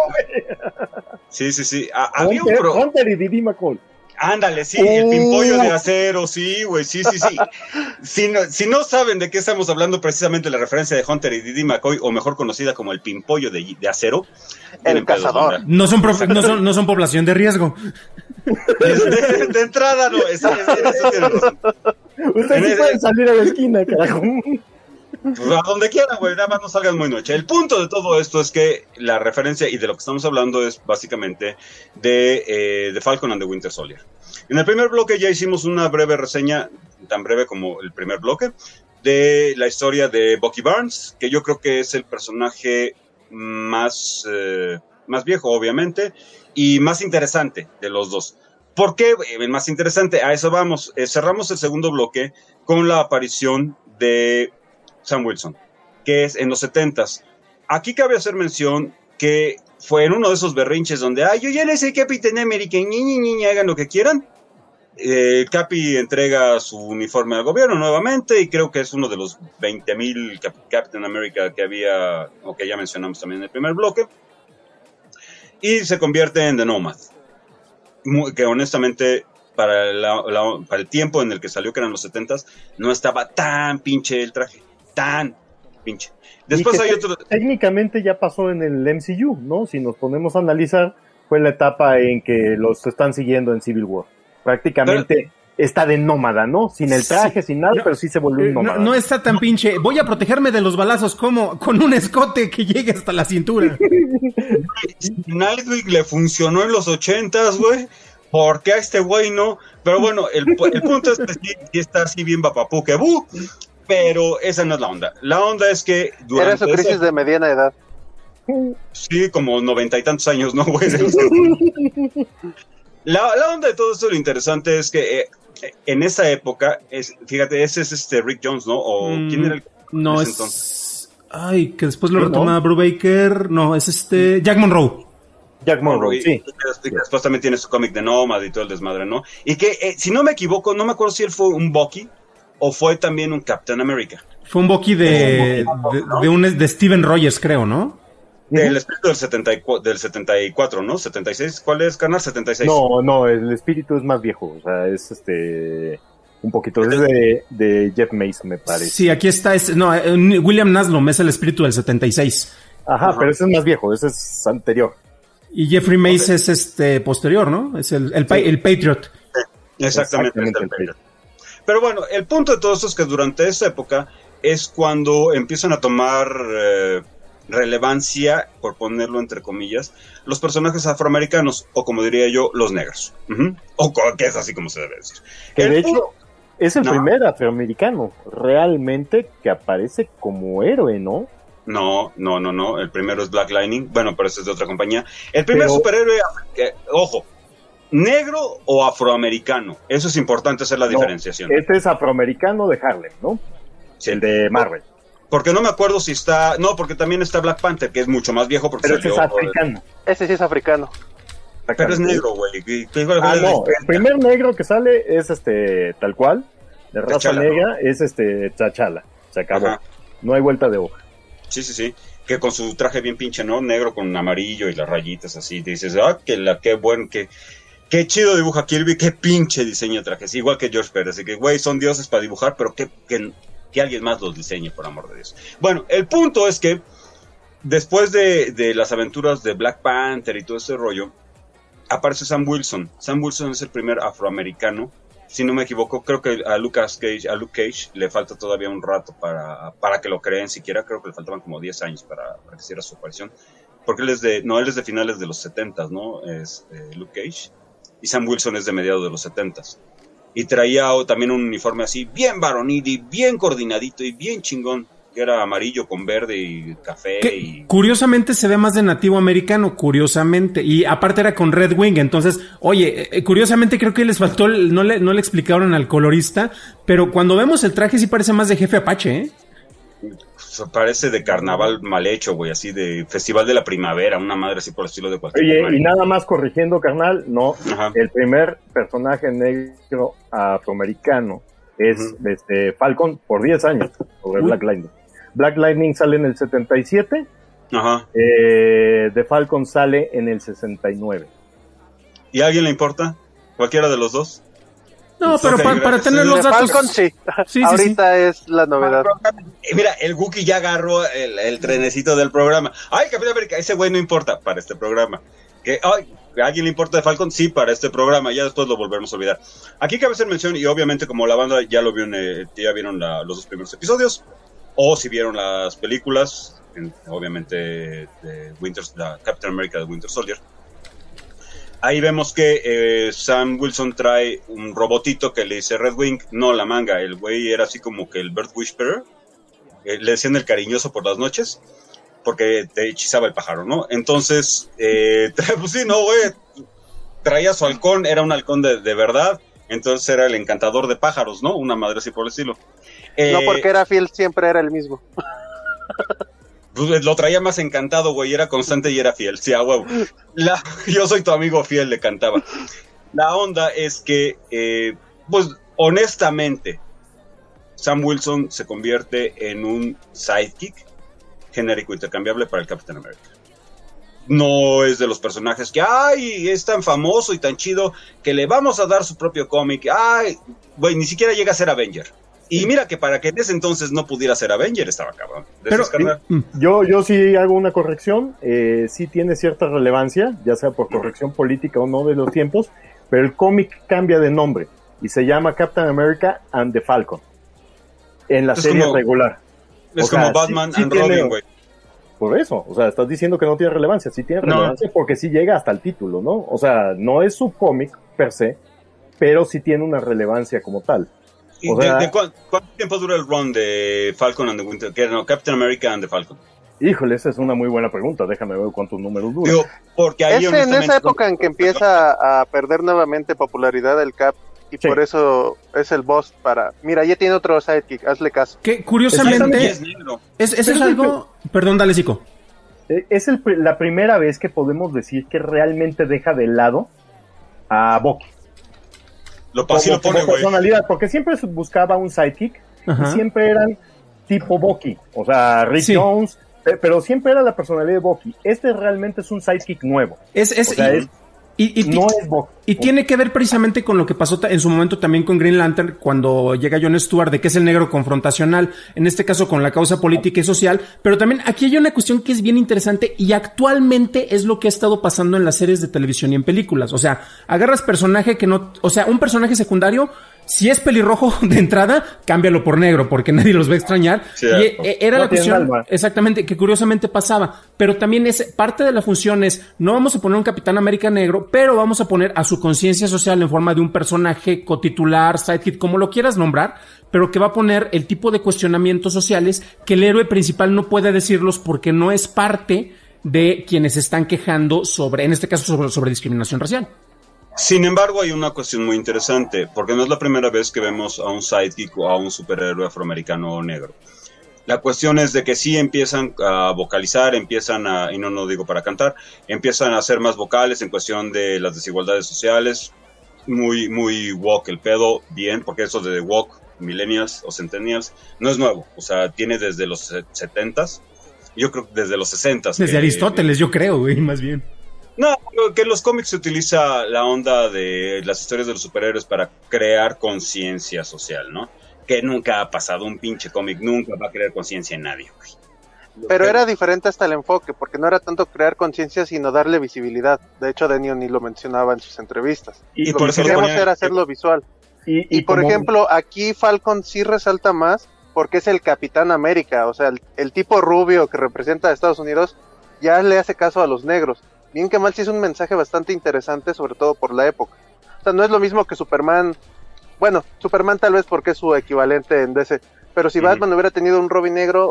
E: Sí. Había
F: Hunter y Didi McCall.
E: Ándale, sí, el pimpollo de acero, sí, güey, sí. Si no saben de qué estamos hablando, precisamente la referencia de Hunter y Didi McCoy, o mejor conocida como el pimpollo de acero.
H: El cazador.
G: No son población de riesgo.
E: De entrada, no, eso tiene razón.
F: Ustedes sí pueden salir a la esquina, carajo.
E: A donde quieran, güey, nada más no salgan muy noche. El punto de todo esto es que la referencia y de lo que estamos hablando es básicamente de Falcon and the Winter Soldier. En el primer bloque ya hicimos una breve reseña, tan breve como el primer bloque, de la historia de Bucky Barnes, que yo creo que es el personaje más viejo, obviamente, y más interesante de los dos. ¿Por qué el más interesante? A eso vamos. Cerramos el segundo bloque con la aparición de Sam Wilson, que es en los 70s. Aquí cabe hacer mención que fue en uno de esos berrinches donde, yo ya le sé Capitán América, niña, hagan lo que quieran. Capi entrega su uniforme al gobierno nuevamente y creo que es uno de los 20,000 Captain America que había, o que ya mencionamos también en el primer bloque, y se convierte en The Nomad, que honestamente para el tiempo en el que salió, que eran los 70s, no estaba tan pinche el traje, tan pinche. Después hay otro...
F: Técnicamente ya pasó en el MCU, ¿no? Si nos ponemos a analizar, fue la etapa en que los están siguiendo en Civil War. prácticamente está de nómada, ¿no? Sin el traje, sin nada, pero sí se volvió un nómada.
G: No está tan pinche. Voy a protegerme de los balazos como con un escote que llegue hasta la cintura.
E: Nightwing le funcionó en los 80s, güey. ¿Por qué a este güey no? Pero bueno, el punto es que sí está así bien papapú que pero esa no es la onda. La onda es que
H: era su crisis de mediana edad.
E: Sí, como 90 y tantos años, ¿no, güey? La onda de todo esto, lo interesante es que en esa época, fíjate, ese es Rick Jones, ¿no? ¿O quién era el
G: no, es entonces? Ay, que después lo retoma Brubaker. No, es Jack Monroe.
F: Jack Monroe, sí.
E: Después también tiene su cómic de Nomad y todo el desmadre, ¿no? Y que, si no me equivoco, no me acuerdo si él fue un Bucky o fue también un Captain America.
G: Fue un Bucky de Steven Rogers, creo, ¿no?
E: El espíritu del 74, ¿no? 76, ¿cuál es, carnal? 76.
F: No, el espíritu es más viejo, o sea, es un poquito, es de Jeff Mason, me parece.
G: Sí, aquí está, William Naslom es el espíritu del 76.
F: Ajá, pero ese es más viejo, ese es anterior.
G: Y Jeffrey Mace es posterior, ¿no? Es el Patriot.
E: Exactamente el Patriot. Pero bueno, el punto de todo esto es que durante esa época es cuando empiezan a tomar relevancia, por ponerlo entre comillas, los personajes afroamericanos, o como diría yo, los negros. O que es así como se debe decir.
F: Que de hecho es el primer afroamericano realmente que aparece como héroe, ¿no?
E: No, el primero es Black Lightning, bueno, pero ese es de otra compañía. El primer superhéroe, ojo, negro o afroamericano, eso es importante hacer la diferenciación.
F: Este es afroamericano de Harlem, ¿no? Sí. El de Marvel.
E: Porque no me acuerdo si está, no, porque también está Black Panther, que es mucho más viejo porque
F: pero ese es africano.
H: Ese sí es africano.
E: Pero es negro, güey.
F: No, el primer negro que sale es tal cual, de raza T'Challa, negra, ¿no? Es T'Challa, se acabó. Ajá. No hay vuelta de hoja.
E: Sí, que con su traje bien pinche, ¿no? Negro con amarillo y las rayitas así, dices, qué bueno, qué chido dibuja Kirby, qué pinche diseño de trajes, igual que George Pérez, así que, güey, son dioses para dibujar, pero que alguien más los diseñe, por amor de Dios. Bueno, el punto es que después de las aventuras de Black Panther y todo ese rollo, aparece Sam Wilson. Sam Wilson es el primer afroamericano. Si no me equivoco, creo que a Luke Cage le falta todavía un rato para que lo creen siquiera. Creo que le faltaban como 10 años para que hiciera su aparición. Porque él es de finales de los 70s, ¿no? Es Luke Cage. Y Sam Wilson es de mediados de los 70s. Y traía también un uniforme así, bien varonil y bien coordinadito y bien chingón. Que era amarillo con verde y café.
G: Curiosamente se ve más de nativo americano, curiosamente. Y aparte era con Red Wing, entonces, oye, curiosamente creo que les faltó, no le explicaron al colorista, pero cuando vemos el traje sí parece más de Jefe Apache, ¿eh?
E: Parece de carnaval mal hecho, güey, así de Festival de la Primavera, una madre así por el estilo de cualquier.
F: Oye, y nada más corrigiendo, carnal, no, ajá. El primer personaje negro afroamericano es Falcon por 10 años, sobre Black Lightning. Black Lightning sale en el 77,
E: ajá.
F: The Falcon sale en el 69.
E: ¿Y a alguien le importa? ¿Cualquiera de los dos?
G: No, pero para tener los datos...
H: Falcon sí. Ahorita es la novedad.
E: Mira, el Wookiee ya agarró el trenecito del programa. Ay, Capitán América, ese güey no importa para este programa. ¿A alguien le importa de Falcon? Sí, para este programa, ya después lo volveremos a olvidar. Aquí cabe hacer mención, y obviamente como la banda ya lo vio, ya vieron los 2 primeros episodios, o si vieron las películas, obviamente de la Captain America de Winter Soldier, ahí vemos que Sam Wilson trae un robotito que le dice Red Wing, no la manga, el güey era así como que el Bird Whisperer, le decían el cariñoso por las noches, porque te hechizaba el pájaro, ¿no? Entonces, pues sí, no, güey, traía su halcón, era un halcón de verdad, entonces era el encantador de pájaros, ¿no? Una madre así por el estilo.
H: No, porque era fiel, siempre era el mismo.
E: Pues lo traía más encantado, güey, era constante y era fiel, sí, a huevo. Yo soy tu amigo fiel, le cantaba. La onda es que, pues, honestamente, Sam Wilson se convierte en un sidekick genérico intercambiable para el Capitán América. No es de los personajes que, ay, es tan famoso y tan chido que le vamos a dar su propio cómic. Ay, güey, ni siquiera llega a ser Avenger. Y mira que para que en ese entonces no pudiera ser Avenger estaba cabrón.
F: Pero yo sí hago una corrección, sí tiene cierta relevancia, ya sea por corrección política o no de los tiempos, pero el cómic cambia de nombre y se llama Captain America and the Falcon en la serie regular.
E: Es como Batman and Robin, güey.
F: Por eso, o sea, estás diciendo que no tiene relevancia. Sí tiene relevancia porque sí llega hasta el título, ¿no? O sea, no es su cómic per se, pero sí tiene una relevancia como tal. O sea,
E: ¿cuánto tiempo dura el run de Falcon and the Winter? Captain America and the Falcon.
F: Híjole, esa es una muy buena pregunta. Déjame ver cuántos números dura.
E: Porque ahí
H: es en esa época en que empieza a perder nuevamente popularidad el Cap. Y por eso es el boss para... Mira, ya tiene otro sidekick, hazle caso.
G: Que curiosamente... Es algo... Perdón, dale, Zico.
F: Es la primera vez que podemos decir que realmente deja de lado a Bucky.
E: Lo pone,
F: personalidad, porque siempre buscaba un sidekick y siempre eran tipo Bucky. O sea, Rick Jones... Pero siempre era la personalidad de Bucky. Este realmente es un sidekick nuevo. No es Bucky.
G: Y tiene que ver precisamente con lo que pasó en su momento también con Green Lantern cuando llega Jon Stewart, de que es el negro confrontacional, en este caso con la causa política y social, pero también aquí hay una cuestión que es bien interesante y actualmente es lo que ha estado pasando en las series de televisión y en películas. O sea, agarras personaje que no, o sea, un personaje secundario, si es pelirrojo de entrada, cámbialo por negro, porque nadie los va a extrañar. Sí, y era la cuestión, exactamente, que curiosamente pasaba. Pero también es parte de la función es, no vamos a poner un Capitán América negro, pero vamos a poner a su conciencia social en forma de un personaje cotitular, sidekick, como lo quieras nombrar, pero que va a poner el tipo de cuestionamientos sociales que el héroe principal no puede decirlos porque no es parte de quienes están quejando sobre, en este caso, sobre discriminación racial.
E: Sin embargo, hay una cuestión muy interesante, porque no es la primera vez que vemos a un sidekick o a un superhéroe afroamericano o negro. La cuestión es de que sí empiezan a vocalizar, y no digo para cantar, empiezan a ser más vocales en cuestión de las desigualdades sociales, muy, muy woke el pedo, bien, porque eso de woke, millennials o centennials, no es nuevo, o sea, tiene desde los 70s, yo creo que desde los 60s.
G: Desde Aristóteles, yo creo, güey, más bien.
E: No, que en los cómics se utiliza la onda de las historias de los superhéroes para crear conciencia social, ¿no? Que nunca ha pasado, un pinche cómic nunca va a crear conciencia en nadie, güey.
H: Pero era diferente hasta el enfoque, porque no era tanto crear conciencia, sino darle visibilidad. De hecho, Denio ni lo mencionaba en sus entrevistas. Y lo que queríamos era hacerlo visual. Y por ejemplo, aquí Falcon sí resalta más, porque es el Capitán América, o sea, el tipo rubio que representa a Estados Unidos, ya le hace caso a los negros. Bien que mal, sí es un mensaje bastante interesante, sobre todo por la época. O sea, no es lo mismo que Superman. Bueno, Superman tal vez porque es su equivalente en DC. Pero si Batman hubiera tenido un Robin negro,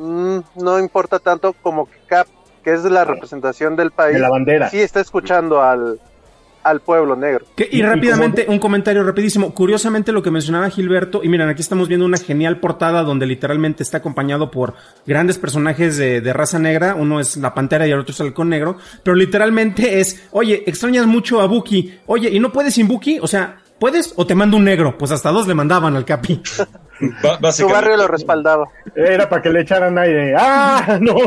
H: no importa tanto como que Cap, que es la representación del país,
F: de la bandera,
H: sí está escuchando al pueblo negro.
G: Y rápidamente, un comentario rapidísimo. Curiosamente lo que mencionaba Gilberto, y miren, aquí estamos viendo una genial portada donde literalmente está acompañado por grandes personajes de raza negra. Uno es la Pantera y el otro es el Halcón Negro. Pero literalmente es, oye, extrañas mucho a Bucky. Oye, ¿y no puedes sin Bucky? O sea, ¿puedes o te mando un negro? Pues hasta 2 le mandaban al Capi.
H: Su barrio lo respaldaba.
F: Era para que le echaran aire. ¡Ah! ¡No!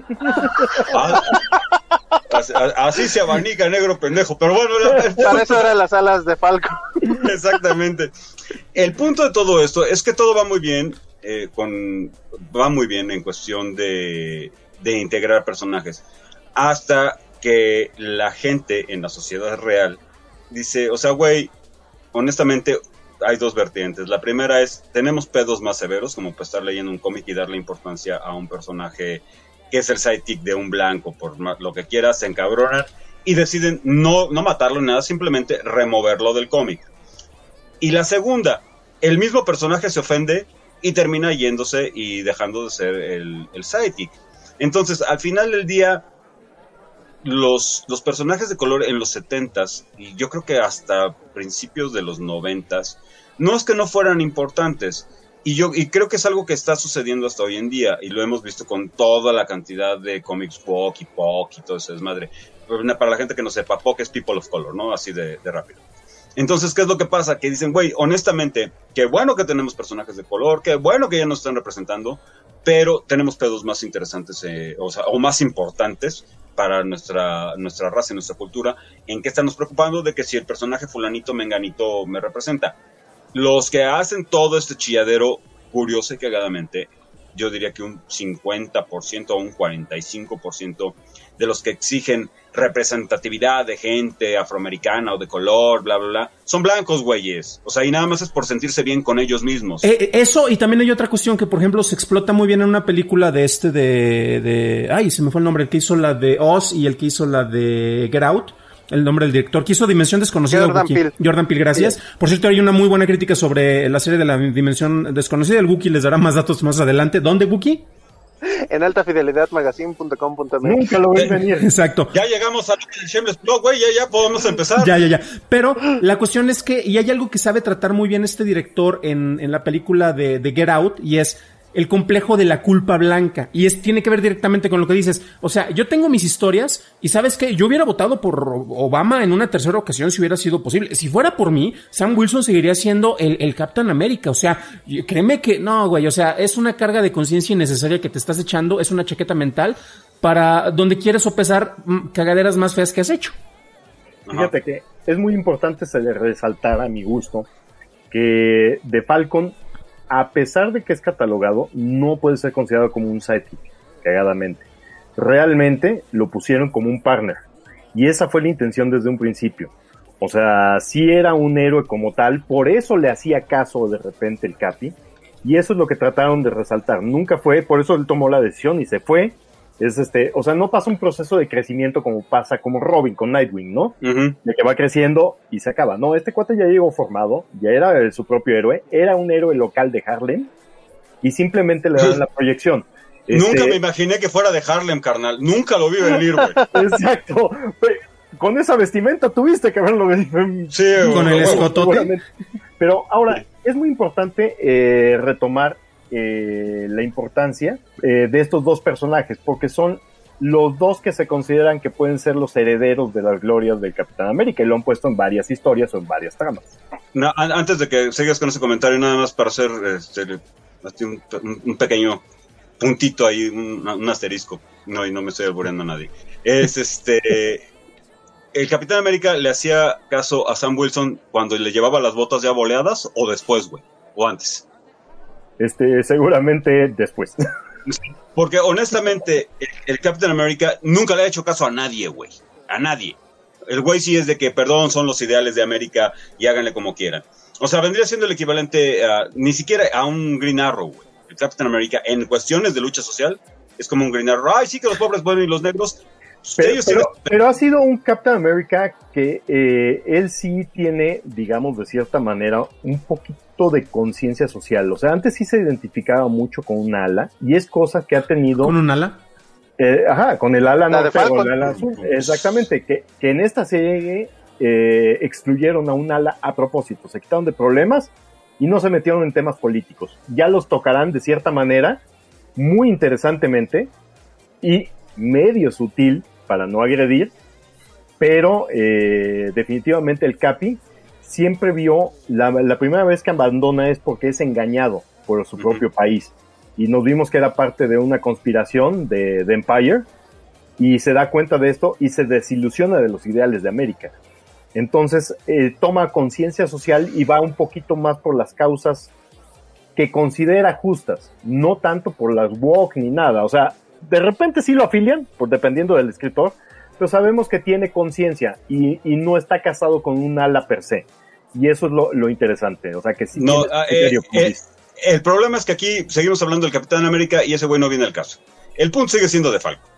E: Así se abanica, negro pendejo. Pero bueno,
H: para eso eran las alas de Falcon.
E: Exactamente. El punto de todo esto es que todo va muy bien. Va muy bien en cuestión de integrar personajes. Hasta que la gente en la sociedad real dice, o sea, güey, honestamente hay dos vertientes. La primera es, tenemos pedos más severos, como para estar leyendo un cómic y darle importancia a un personaje que es el sidekick de un blanco, por lo que quieras, se encabronan y deciden no matarlo ni nada, simplemente removerlo del cómic. Y la segunda, el mismo personaje se ofende y termina yéndose y dejando de ser el sidekick. Entonces, al final del día, los personajes de color en los 70s, y yo creo que hasta principios de los 90s, no es que no fueran importantes, y creo que es algo que está sucediendo hasta hoy en día, y lo hemos visto con toda la cantidad de cómics Pock y todo ese desmadre. Para la gente que no sepa, Pock es People of Color, ¿no? Así de rápido. Entonces, ¿qué es lo que pasa? Que dicen, güey, honestamente, qué bueno que tenemos personajes de color, qué bueno que ya nos están representando, pero tenemos pedos más interesantes, o más importantes para nuestra raza y nuestra cultura, en que estamos preocupando de que si el personaje fulanito, menganito me representa. Los que hacen todo este chilladero, curioso y cagadamente, yo diría que un 50% o un 45% de los que exigen representatividad de gente afroamericana o de color, bla, bla, bla, son blancos, güeyes. O sea, y nada más es por sentirse bien con ellos mismos.
G: Eso, y también hay otra cuestión que, por ejemplo, se explota muy bien en una película ay, se me fue el nombre, el que hizo la de Oz y el que hizo la de Get Out. El nombre del director, que hizo Dimensión Desconocida. Jordan Peele, gracias. Sí. Por cierto, hay una muy buena crítica sobre la serie de la Dimensión Desconocida. El Wookie les dará más datos más adelante. ¿Dónde, Wookie?
H: En altafidelidadmagazine.com.mx.
F: Nunca lo ven venir.
G: Exacto.
E: Ya llegamos al Shameless Blog, güey, ya podemos empezar.
G: Ya. Pero la cuestión es que, y hay algo que sabe tratar muy bien este director en la película de Get Out, y es el complejo de la culpa blanca, y tiene que ver directamente con lo que dices. O sea, yo tengo mis historias, y ¿sabes qué? Yo hubiera votado por Obama en una tercera ocasión si hubiera sido posible. Si fuera por mí, Sam Wilson seguiría siendo el Captain America. O sea, créeme que no, güey, o sea, es una carga de conciencia innecesaria que te estás echando, es una chaqueta mental para donde quieres sopesar cagaderas más feas que has hecho.
F: Fíjate que es muy importante resaltar, a mi gusto, que The Falcon, a pesar de que es catalogado, no puede ser considerado como un sidekick, cagadamente. Realmente lo pusieron como un partner, y esa fue la intención desde un principio. O sea, sí era un héroe como tal, por eso le hacía caso de repente el Capi, y eso es lo que trataron de resaltar. Nunca fue, por eso él tomó la decisión y se fue. O sea, no pasa un proceso de crecimiento como pasa como Robin con Nightwing, ¿no? Uh-huh. De que va creciendo y se acaba. No, este cuate ya llegó formado, ya era su propio héroe, era un héroe local de Harlem, y simplemente le dan la proyección.
E: Nunca me imaginé que fuera de Harlem, carnal. Nunca lo vi venir, güey.
F: Exacto. Con esa vestimenta tuviste que haberlo venido.
E: Sí,
G: con el escotote.
F: Pero ahora, es muy importante retomar la importancia de estos dos personajes, porque son los dos que se consideran que pueden ser los herederos de las glorias del Capitán América, y lo han puesto en varias historias o en varias tramas.
E: No, antes de que sigas con ese comentario, nada más para hacer un pequeño puntito ahí, un asterisco, no, y no me estoy alboreando a nadie. ¿El Capitán América le hacía caso a Sam Wilson cuando le llevaba las botas ya boleadas, o después, güey, o antes?
F: Seguramente después.
E: Porque honestamente, el Captain America nunca le ha hecho caso a nadie, güey. A nadie. El güey sí es de que, perdón, son los ideales de América y háganle como quieran. O sea, vendría siendo el equivalente ni siquiera a un Green Arrow, güey. El Captain America, en cuestiones de lucha social, es como un Green Arrow. Ay, sí que los pobres pueden y los negros.
F: Pero ha sido un Captain America que él sí tiene, digamos, de cierta manera, un poquito de conciencia social. O sea, antes sí se identificaba mucho con un ala, y es cosa que ha tenido...
G: ¿Con un ala?
F: Con el ala norte o el ala azul. Exactamente, que en esta serie excluyeron a un ala a propósito. Se quitaron de problemas y no se metieron en temas políticos. Ya los tocarán de cierta manera, muy interesantemente, y medio sutil para no agredir, pero definitivamente el Capi siempre vio, la primera vez que abandona es porque es engañado por su propio país, y nos vimos que era parte de una conspiración de Empire, y se da cuenta de esto y se desilusiona de los ideales de América. Entonces toma conciencia social y va un poquito más por las causas que considera justas, no tanto por las woke ni nada. O sea, de repente sí lo afilian, dependiendo del escritor, pero sabemos que tiene conciencia y no está casado con un ala per se. Y eso es lo interesante. O sea, que sí.
E: No, el problema es que aquí seguimos hablando del Capitán América y ese güey no viene al caso. El punto sigue siendo de Falco.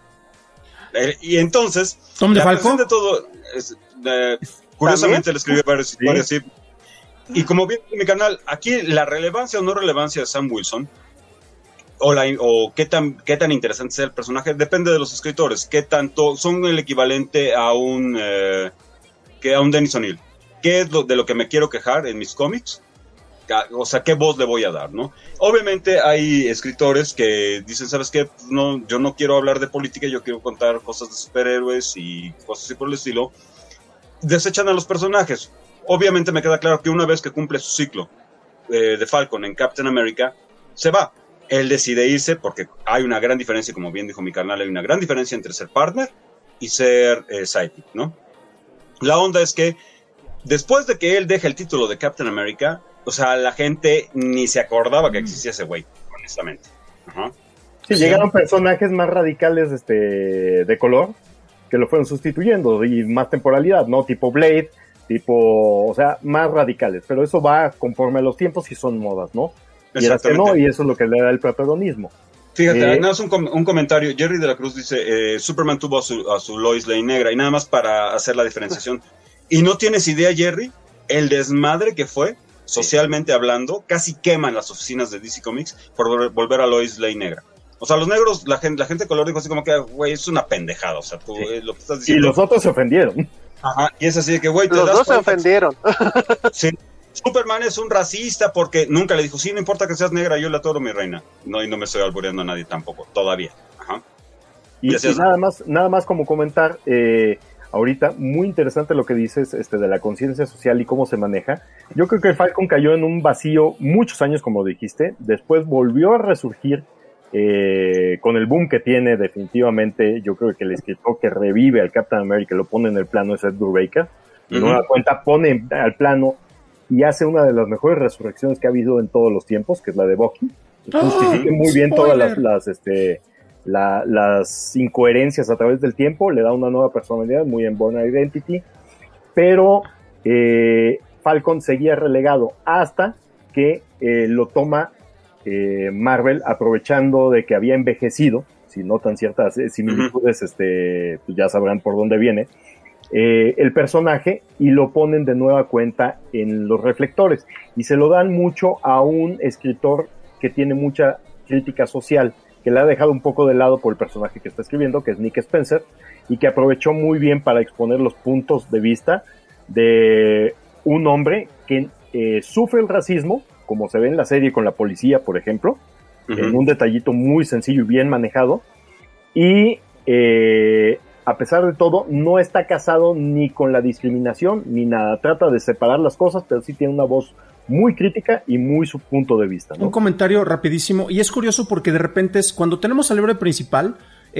E: Y entonces,
G: ¿Tom de Falco?
E: De todo, curiosamente le escribí varias historias, sí. Y como viene en mi canal, aquí la relevancia o no relevancia de Sam Wilson, o qué tan interesante sea el personaje, depende de los escritores. Qué tanto son el equivalente a un Dennis O'Neil. ¿Qué es de lo que me quiero quejar en mis cómics? O sea, ¿qué voz le voy a dar, no? Obviamente hay escritores que dicen, ¿sabes qué? Pues no, yo no quiero hablar de política, yo quiero contar cosas de superhéroes y cosas así por el estilo. Desechan a los personajes. Obviamente me queda claro que una vez que cumple su ciclo de Falcon en Captain America, se va. Él decide irse porque hay una gran diferencia, como bien dijo mi carnal, hay una gran diferencia entre ser partner y ser sidekick, ¿no? La onda es que después de que él deja el título de Captain America, o sea, la gente ni se acordaba que existía ese güey, honestamente. Ajá.
F: Sí, llegaron personajes más radicales de color que lo fueron sustituyendo y más temporalidad, ¿no? Tipo Blade, o sea, más radicales. Pero eso va conforme a los tiempos y son modas, ¿no? Y era que no, y eso es lo que le da el protagonismo.
E: Fíjate, nada más un comentario. Jerry de la Cruz dice, Superman tuvo a su Lois Lane negra, y nada más para hacer la diferenciación. Y no tienes idea, Jerry, el desmadre que fue, socialmente hablando, casi queman las oficinas de DC Comics por volver a Lois Lane negra. O sea, los negros, la gente de color dijo así como que, güey, es una pendejada, o sea, tú lo que estás diciendo.
F: Y los otros se ofendieron.
E: Ajá, y es así de que, güey,
H: los dos se ofendieron.
E: Sí. Superman es un racista porque nunca le dijo, sí, no importa que seas negra, yo la adoro, mi reina. No, y no me estoy albureando a nadie tampoco, todavía. Ajá.
F: Y nada más como comentar, ahorita, muy interesante lo que dices de la conciencia social y cómo se maneja. Yo creo que Falcon cayó en un vacío muchos años, como dijiste, después volvió a resurgir con el boom que tiene definitivamente. Yo creo que el escritor que revive al Captain America, lo pone en el plano, es Ed Brubaker, y no da cuenta, pone al plano y hace una de las mejores resurrecciones que ha habido en todos los tiempos, que es la de Bucky. Justifica muy bien todas las incoherencias a través del tiempo, le da una nueva personalidad, muy en Born Identity, pero Falcon seguía relegado hasta que lo toma Marvel, aprovechando de que había envejecido, si notan ciertas similitudes, pues ya sabrán por dónde viene, el personaje, y lo ponen de nueva cuenta en los reflectores, y se lo dan mucho a un escritor que tiene mucha crítica social, que le ha dejado un poco de lado por el personaje que está escribiendo, que es Nick Spencer, y que aprovechó muy bien para exponer los puntos de vista de un hombre que sufre el racismo, como se ve en la serie con la policía, por ejemplo, en un detallito muy sencillo y bien manejado, y a pesar de todo, no está casado ni con la discriminación ni nada. Trata de separar las cosas, pero sí tiene una voz muy crítica y muy su punto de vista, ¿no?
G: Un comentario rapidísimo, y es curioso porque de repente es cuando tenemos al héroe principal,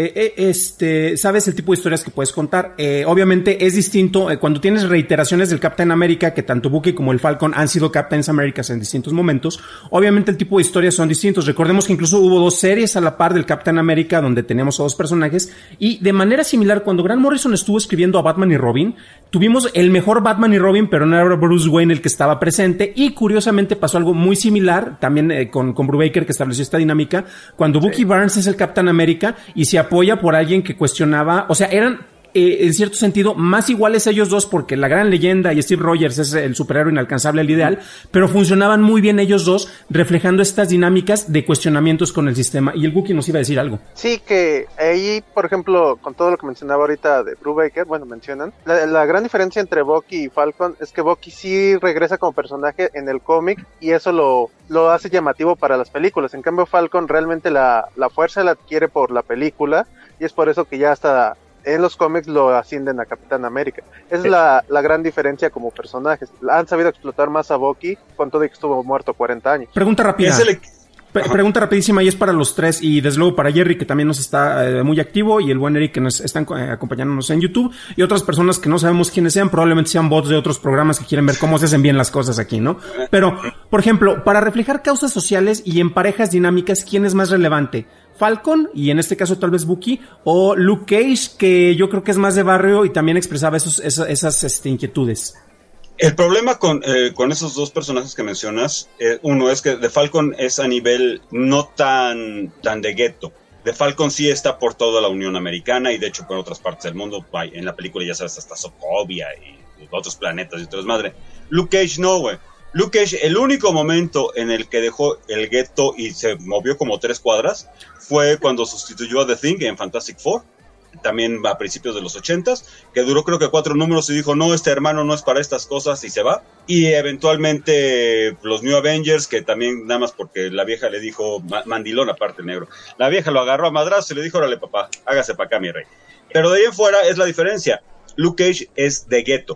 G: sabes el tipo de historias que puedes contar. Obviamente es distinto cuando tienes reiteraciones del Captain America, que tanto Bucky como el Falcon han sido Captains Americas en distintos momentos. Obviamente el tipo de historias son distintos. Recordemos que incluso hubo 2 series a la par del Captain America donde teníamos a 2 personajes, y de manera similar, cuando Grant Morrison estuvo escribiendo a Batman y Robin, tuvimos el mejor Batman y Robin, pero no era Bruce Wayne el que estaba presente, y curiosamente pasó algo muy similar también con Brubaker, que estableció esta dinámica, cuando Bucky Barnes es el Captain America y se apoya por alguien que cuestionaba, o sea, eran en cierto sentido más iguales ellos dos, porque la gran leyenda y Steve Rogers es el superhéroe inalcanzable, el ideal, pero funcionaban muy bien ellos dos, reflejando estas dinámicas de cuestionamientos con el sistema. Y el Bucky nos iba a decir algo.
H: Sí, que ahí, por ejemplo, con todo lo que mencionaba ahorita de Brubaker, bueno, mencionan, la gran diferencia entre Bucky y Falcon es que Bucky sí regresa como personaje en el cómic, y eso lo hace llamativo para las películas. En cambio, Falcon realmente la fuerza la adquiere por la película, y es por eso que ya hasta en los cómics lo ascienden a Capitán América. Es la gran diferencia como personajes. Han sabido explotar más a Bucky, con todo y que estuvo muerto 40 años.
G: Pregunta rápida. Pregunta rapidísima, y es para los tres, y desde luego para Jerry, que también nos está muy activo, y el buen Eric, que nos están acompañándonos en YouTube, y otras personas que no sabemos quiénes sean, probablemente sean bots de otros programas que quieren ver cómo se hacen bien las cosas aquí, ¿no? Pero, por ejemplo, para reflejar causas sociales y en parejas dinámicas, ¿quién es más relevante? Falcon, y en este caso tal vez Bucky, o Luke Cage, que yo creo que es más de barrio y también expresaba esas inquietudes.
E: El problema con esos 2 personajes que mencionas, uno es que The Falcon es a nivel no tan de gueto. The Falcon sí está por toda la Unión Americana, y de hecho por otras partes del mundo. En la película ya sabes, hasta Sokovia y otros planetas y todo es madre. Luke Cage no, güey. Luke Cage, el único momento en el que dejó el gueto y se movió como 3 cuadras fue cuando sustituyó a The Thing en Fantastic Four, también a principios de los 80s, que duró creo que 4 números y dijo, no, este hermano no es para estas cosas, y se va. Y eventualmente los New Avengers, que también nada más porque la vieja le dijo, mandilón aparte, negro, la vieja lo agarró a madrazo y le dijo, órale papá, hágase para acá mi rey. Pero de ahí en fuera es la diferencia. Luke Cage es de gueto,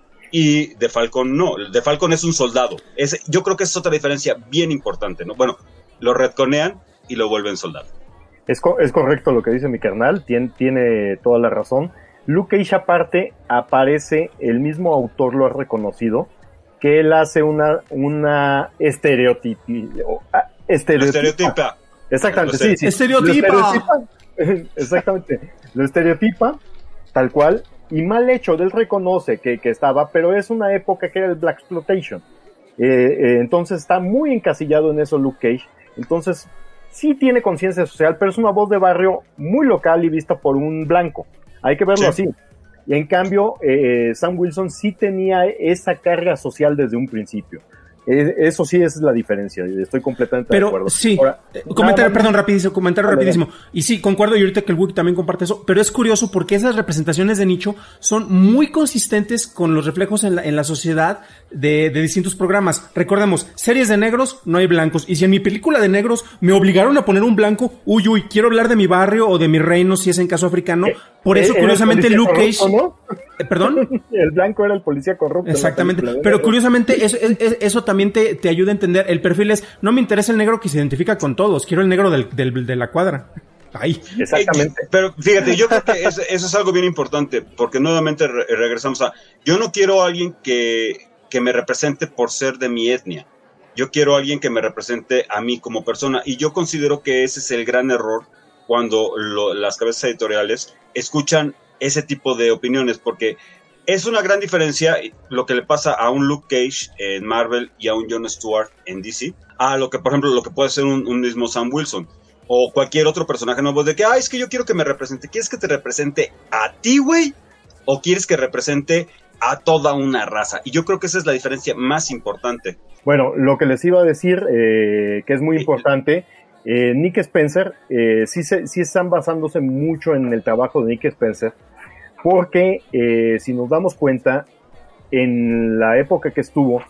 E: y The Falcon no. The Falcon es un soldado. Yo creo que es otra diferencia bien importante, ¿no? Bueno, lo retconean y lo vuelven soldado.
F: Es correcto lo que dice mi carnal, tiene toda la razón. Luke Cage aparte aparece, el mismo autor lo ha reconocido, que él hace una estereotipa Exactamente, sí.
G: Estereotipa.
F: Exactamente. Lo estereotipa, tal cual, y mal hecho. Él reconoce que estaba, pero es una época que era el Blaxploitation. Entonces está muy encasillado en eso Luke Cage. Entonces sí tiene conciencia social, pero es una voz de barrio muy local y vista por un blanco. Hay que verlo así. Y en cambio, Sam Wilson sí tenía esa carga social desde un principio. Eso sí es la diferencia, estoy completamente de acuerdo.
G: Pero sí, comentario rapidísimo. Y sí, concuerdo, y ahorita que el Wiki también comparte eso, pero es curioso porque esas representaciones de nicho son muy consistentes con los reflejos en la sociedad de distintos programas. Recordemos, series de negros, no hay blancos. Y si en mi película de negros me obligaron a poner un blanco, quiero hablar de mi barrio o de mi reino, si es en caso africano. Por eso, curiosamente, Luke Cage...
F: ¿no?
G: ¿Perdón?
F: El blanco era el policía corrupto.
G: Exactamente. Pero curiosamente, eso también te ayuda a entender. El perfil es, no me interesa el negro que se identifica con todos, quiero el negro de la cuadra. Ahí.
F: Exactamente.
E: Pero fíjate, yo creo que eso es algo bien importante, porque nuevamente regresamos a, yo no quiero a alguien que me represente por ser de mi etnia. Yo quiero a alguien que me represente a mí como persona, y yo considero que ese es el gran error cuando las cabezas editoriales escuchan ese tipo de opiniones, porque es una gran diferencia lo que le pasa a un Luke Cage en Marvel y a un Jon Stewart en DC, a lo que, por ejemplo, lo que puede ser un mismo Sam Wilson o cualquier otro personaje nuevo, de que, es que yo quiero que me represente. ¿Quieres que te represente a ti, güey? ¿O quieres que represente a toda una raza? Y yo creo que esa es la diferencia más importante.
F: Bueno, lo que les iba a decir, que es muy importante, Nick Spencer, sí están basándose mucho en el trabajo de Nick Spencer, porque si nos damos cuenta, en la época que estuvo,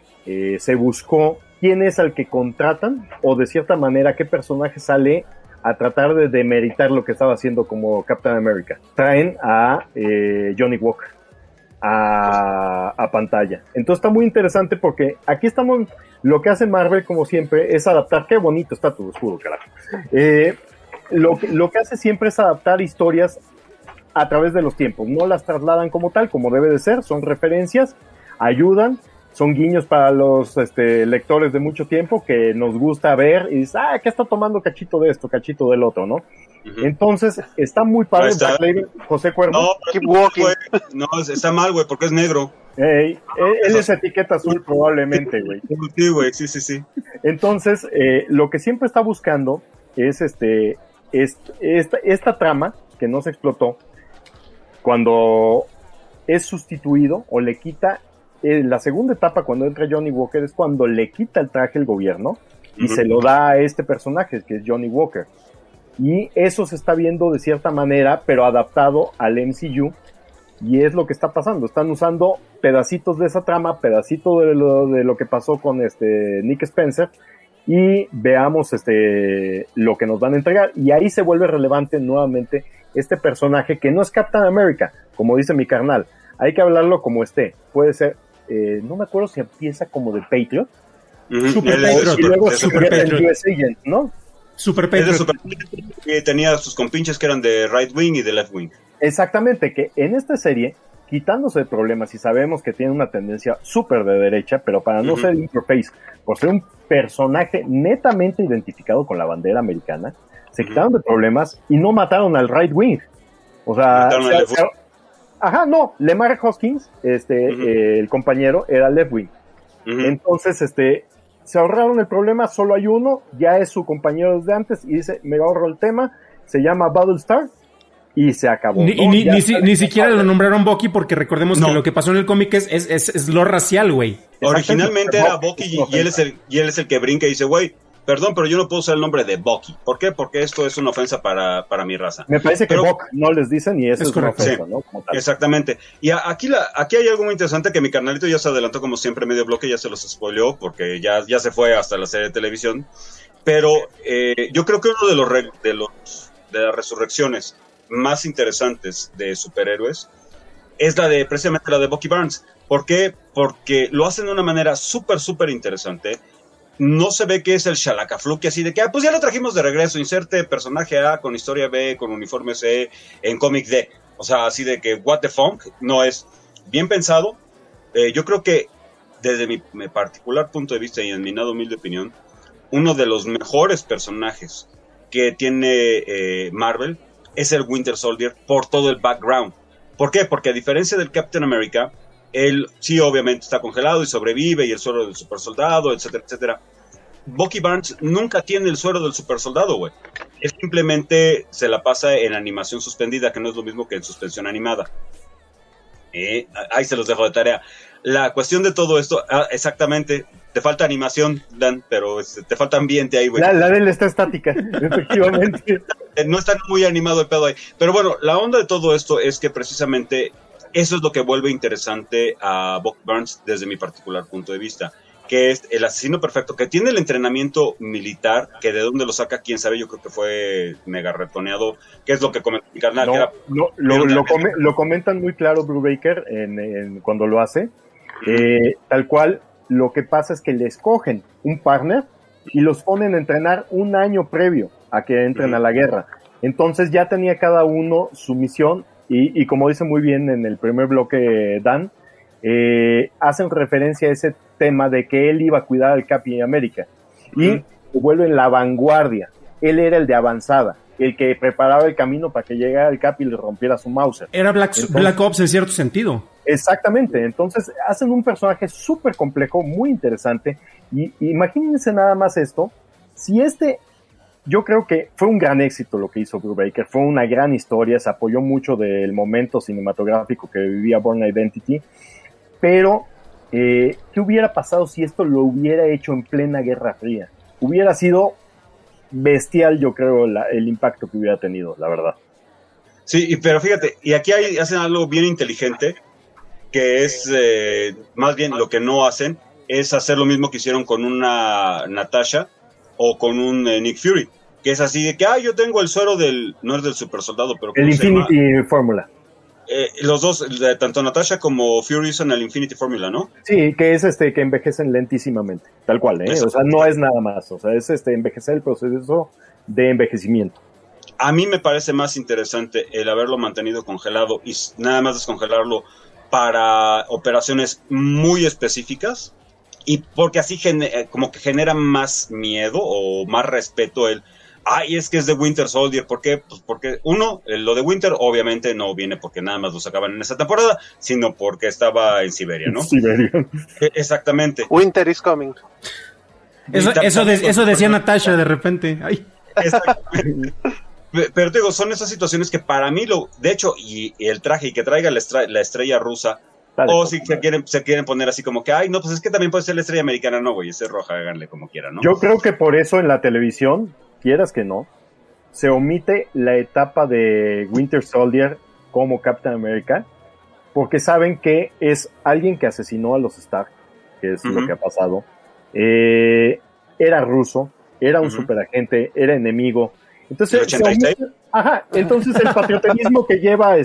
F: se buscó quién es al que contratan, o de cierta manera qué personaje sale a tratar de demeritar lo que estaba haciendo como Captain America. Traen a Johnny Walker a pantalla. Entonces está muy interesante porque aquí estamos, lo que hace Marvel como siempre es adaptar. Qué bonito está tu escudo, carajo. Lo que hace siempre es adaptar historias a través de los tiempos, no las trasladan como tal, como debe de ser, son referencias, ayudan, son guiños para los lectores de mucho tiempo que nos gusta ver y dices, ¿qué está tomando cachito de esto, cachito del otro, no? Uh-huh. Entonces, está muy padre. José Cuervo.
E: No, keep walking. No, está mal, güey, porque es negro.
F: Él es etiqueta azul probablemente, güey.
E: Sí, güey, sí.
F: Entonces, lo que siempre está buscando es esta trama que no se explotó, cuando es sustituido o le quita, la segunda etapa cuando entra Johnny Walker es cuando le quita el traje el gobierno y se lo da a este personaje que es Johnny Walker, y eso se está viendo de cierta manera pero adaptado al MCU, y es lo que está pasando, están usando pedacitos de esa trama, pedacito de lo que pasó con Nick Spencer, y veamos lo que nos van a entregar, y ahí se vuelve relevante nuevamente este personaje que no es Captain America, como dice mi carnal, hay que hablarlo como puede ser, no me acuerdo si empieza como de Patriot,
G: Super Patriot,
F: y luego Super Patriot, US Agent, ¿no?
G: Super Patriot.
E: Y tenía sus compinches que eran de Right Wing y de Left Wing.
F: Exactamente, que en esta serie, quitándose de problemas, y sabemos que tiene una tendencia súper de derecha, pero para no ser interface, por ser un personaje netamente identificado con la bandera americana, se quitaron de problemas y no mataron al Right Wing. O sea, Lemar Hoskins, el compañero, era Left Wing. Entonces, se ahorraron el problema, solo hay uno, ya es su compañero desde antes, y dice, me ahorro el tema, se llama Battlestar, y se acabó.
G: Ni siquiera lo nombraron Bucky, porque recordemos que lo que pasó en el cómic es lo racial, güey.
E: Originalmente era Bucky, y él es el que brinca y dice, güey, perdón, pero yo no puedo usar el nombre de Bucky. ¿Por qué? Porque esto es una ofensa para mi raza.
F: Me parece que Buck no les dicen, y eso es una ofensa,
E: sí,
F: ¿no? Como tal.
E: Exactamente. Y aquí hay algo muy interesante que mi carnalito ya se adelantó, como siempre, medio bloque, ya se los spoileó, porque ya se fue hasta la serie de televisión. Pero yo creo que uno de las resurrecciones más interesantes de superhéroes es precisamente la de Bucky Barnes. ¿Por qué? Porque lo hacen de una manera súper interesante. No se ve que es el Shalakafluki así de que, pues ya lo trajimos de regreso, inserte personaje A con historia B, con uniforme C, en cómic D. O sea, así de que, what the funk, no es bien pensado. Yo creo que, desde mi particular punto de vista y en mi nada humilde opinión, uno de los mejores personajes que tiene Marvel es el Winter Soldier por todo el background. ¿Por qué? Porque a diferencia del Captain America, él sí obviamente está congelado y sobrevive, y el suero del super soldado, etcétera, etcétera. Bucky Barnes nunca tiene el suero del super soldado, güey. Él simplemente se la pasa en animación suspendida, que no es lo mismo que en suspensión animada. Ahí se los dejo de tarea. La cuestión de todo esto, exactamente, te falta animación, Dan, pero te falta ambiente ahí, güey.
F: La de él está estática, efectivamente.
E: No está muy animado el pedo ahí. Pero bueno, la onda de todo esto es que precisamente eso es lo que vuelve interesante a Bucky Barnes desde mi particular punto de vista, que es el asesino perfecto, que tiene el entrenamiento militar, que de dónde lo saca, quién sabe, yo creo que fue mega retoneado, que es lo que comentó mi carnal.
F: Lo comentan muy claro Brubaker cuando lo hace, tal cual. Lo que pasa es que le escogen un partner y los ponen a entrenar un año previo a que entren a la guerra. Entonces ya tenía cada uno su misión y como dice muy bien en el primer bloque Dan, hacen referencia a ese tema de que él iba a cuidar al Capitán América y vuelve en la vanguardia. Él era el de avanzada, el que preparaba el camino para que llegara el Cap y le rompiera su Mauser.
G: Era Black Ops en cierto sentido.
F: Exactamente, entonces hacen un personaje súper complejo, muy interesante, y imagínense nada más esto, yo creo que fue un gran éxito lo que hizo Brubaker, fue una gran historia, se apoyó mucho del momento cinematográfico que vivía Bourne Identity, pero ¿qué hubiera pasado si esto lo hubiera hecho en plena Guerra Fría? Hubiera sido bestial, yo creo, el impacto que hubiera tenido, la verdad.
E: Sí, pero fíjate, y aquí hacen algo bien inteligente, que es más bien lo que no hacen, es hacer lo mismo que hicieron con una Natasha o con un Nick Fury, que es así de que, yo tengo el suero no es del super soldado, pero
F: el Infinity Formula.
E: Los dos, tanto Natasha como Fury usan el Infinity Formula, ¿no?
F: Sí, que es que envejecen lentísimamente, tal cual, o sea, no es nada más, o sea, es envejecer el proceso de envejecimiento.
E: A mí me parece más interesante el haberlo mantenido congelado y nada más descongelarlo para operaciones muy específicas, y porque así como que genera más miedo o más respeto es que es de Winter Soldier. ¿Por qué? Pues porque lo de Winter obviamente no viene porque nada más lo sacaban en esa temporada, sino porque estaba en Siberia, ¿no?
F: Siberia.
E: Exactamente.
H: Winter is coming.
G: Eso decía Natasha de repente. Ay.
E: Exactamente. Pero te digo, son esas situaciones que para mí de hecho, y el traje y que traiga la estrella rusa, o si se quieren poner así como que, no, pues es que también puede ser la estrella americana, no, güey, ese roja, háganle como quieran, ¿no?
F: Yo creo que por eso en la televisión, quieras que no, se omite la etapa de Winter Soldier como Captain America, porque saben que es alguien que asesinó a los Stark, que es lo que ha pasado, era ruso, era un superagente, era enemigo. Entonces, entonces el patriotismo que lleva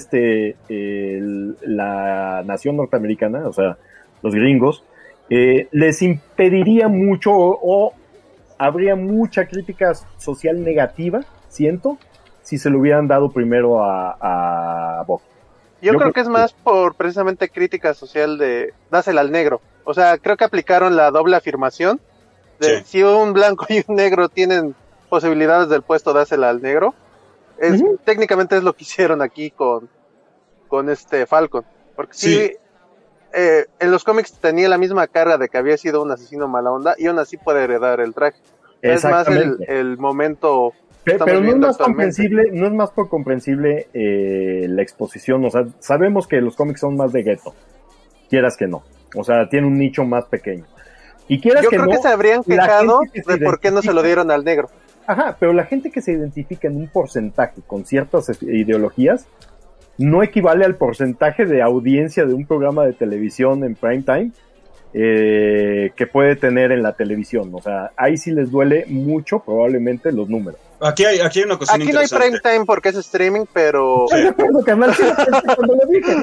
F: la nación norteamericana, o sea, los gringos, les impediría mucho o habría mucha crítica social negativa, siento, si se lo hubieran dado primero a Bucky.
H: Yo creo que es más por precisamente crítica social de dásela al negro. O sea, creo que aplicaron la doble afirmación de si un blanco y un negro tienen posibilidades del puesto, dásela al negro. Técnicamente es lo que hicieron aquí con Falcon, porque sí, en los cómics tenía la misma carga de que había sido un asesino mala onda y aún así puede heredar el traje. Es más el momento.
F: Pero no es más comprensible la exposición, o sea, sabemos que los cómics son más de gueto, quieras que no, o sea, tiene un nicho más pequeño. Y quieras
H: Yo
F: que
H: creo
F: no,
H: que se habrían quejado de por qué no se lo dieron al negro.
F: Ajá, pero la gente que se identifica en un porcentaje con ciertas ideologías no equivale al porcentaje de audiencia de un programa de televisión en prime time que puede tener en la televisión. O sea, ahí sí les duele mucho probablemente los números.
E: Aquí hay una cosa
H: interesante. Aquí no hay prime time porque es streaming, pero...
F: Estoy de acuerdo, carnal, cuando lo dije.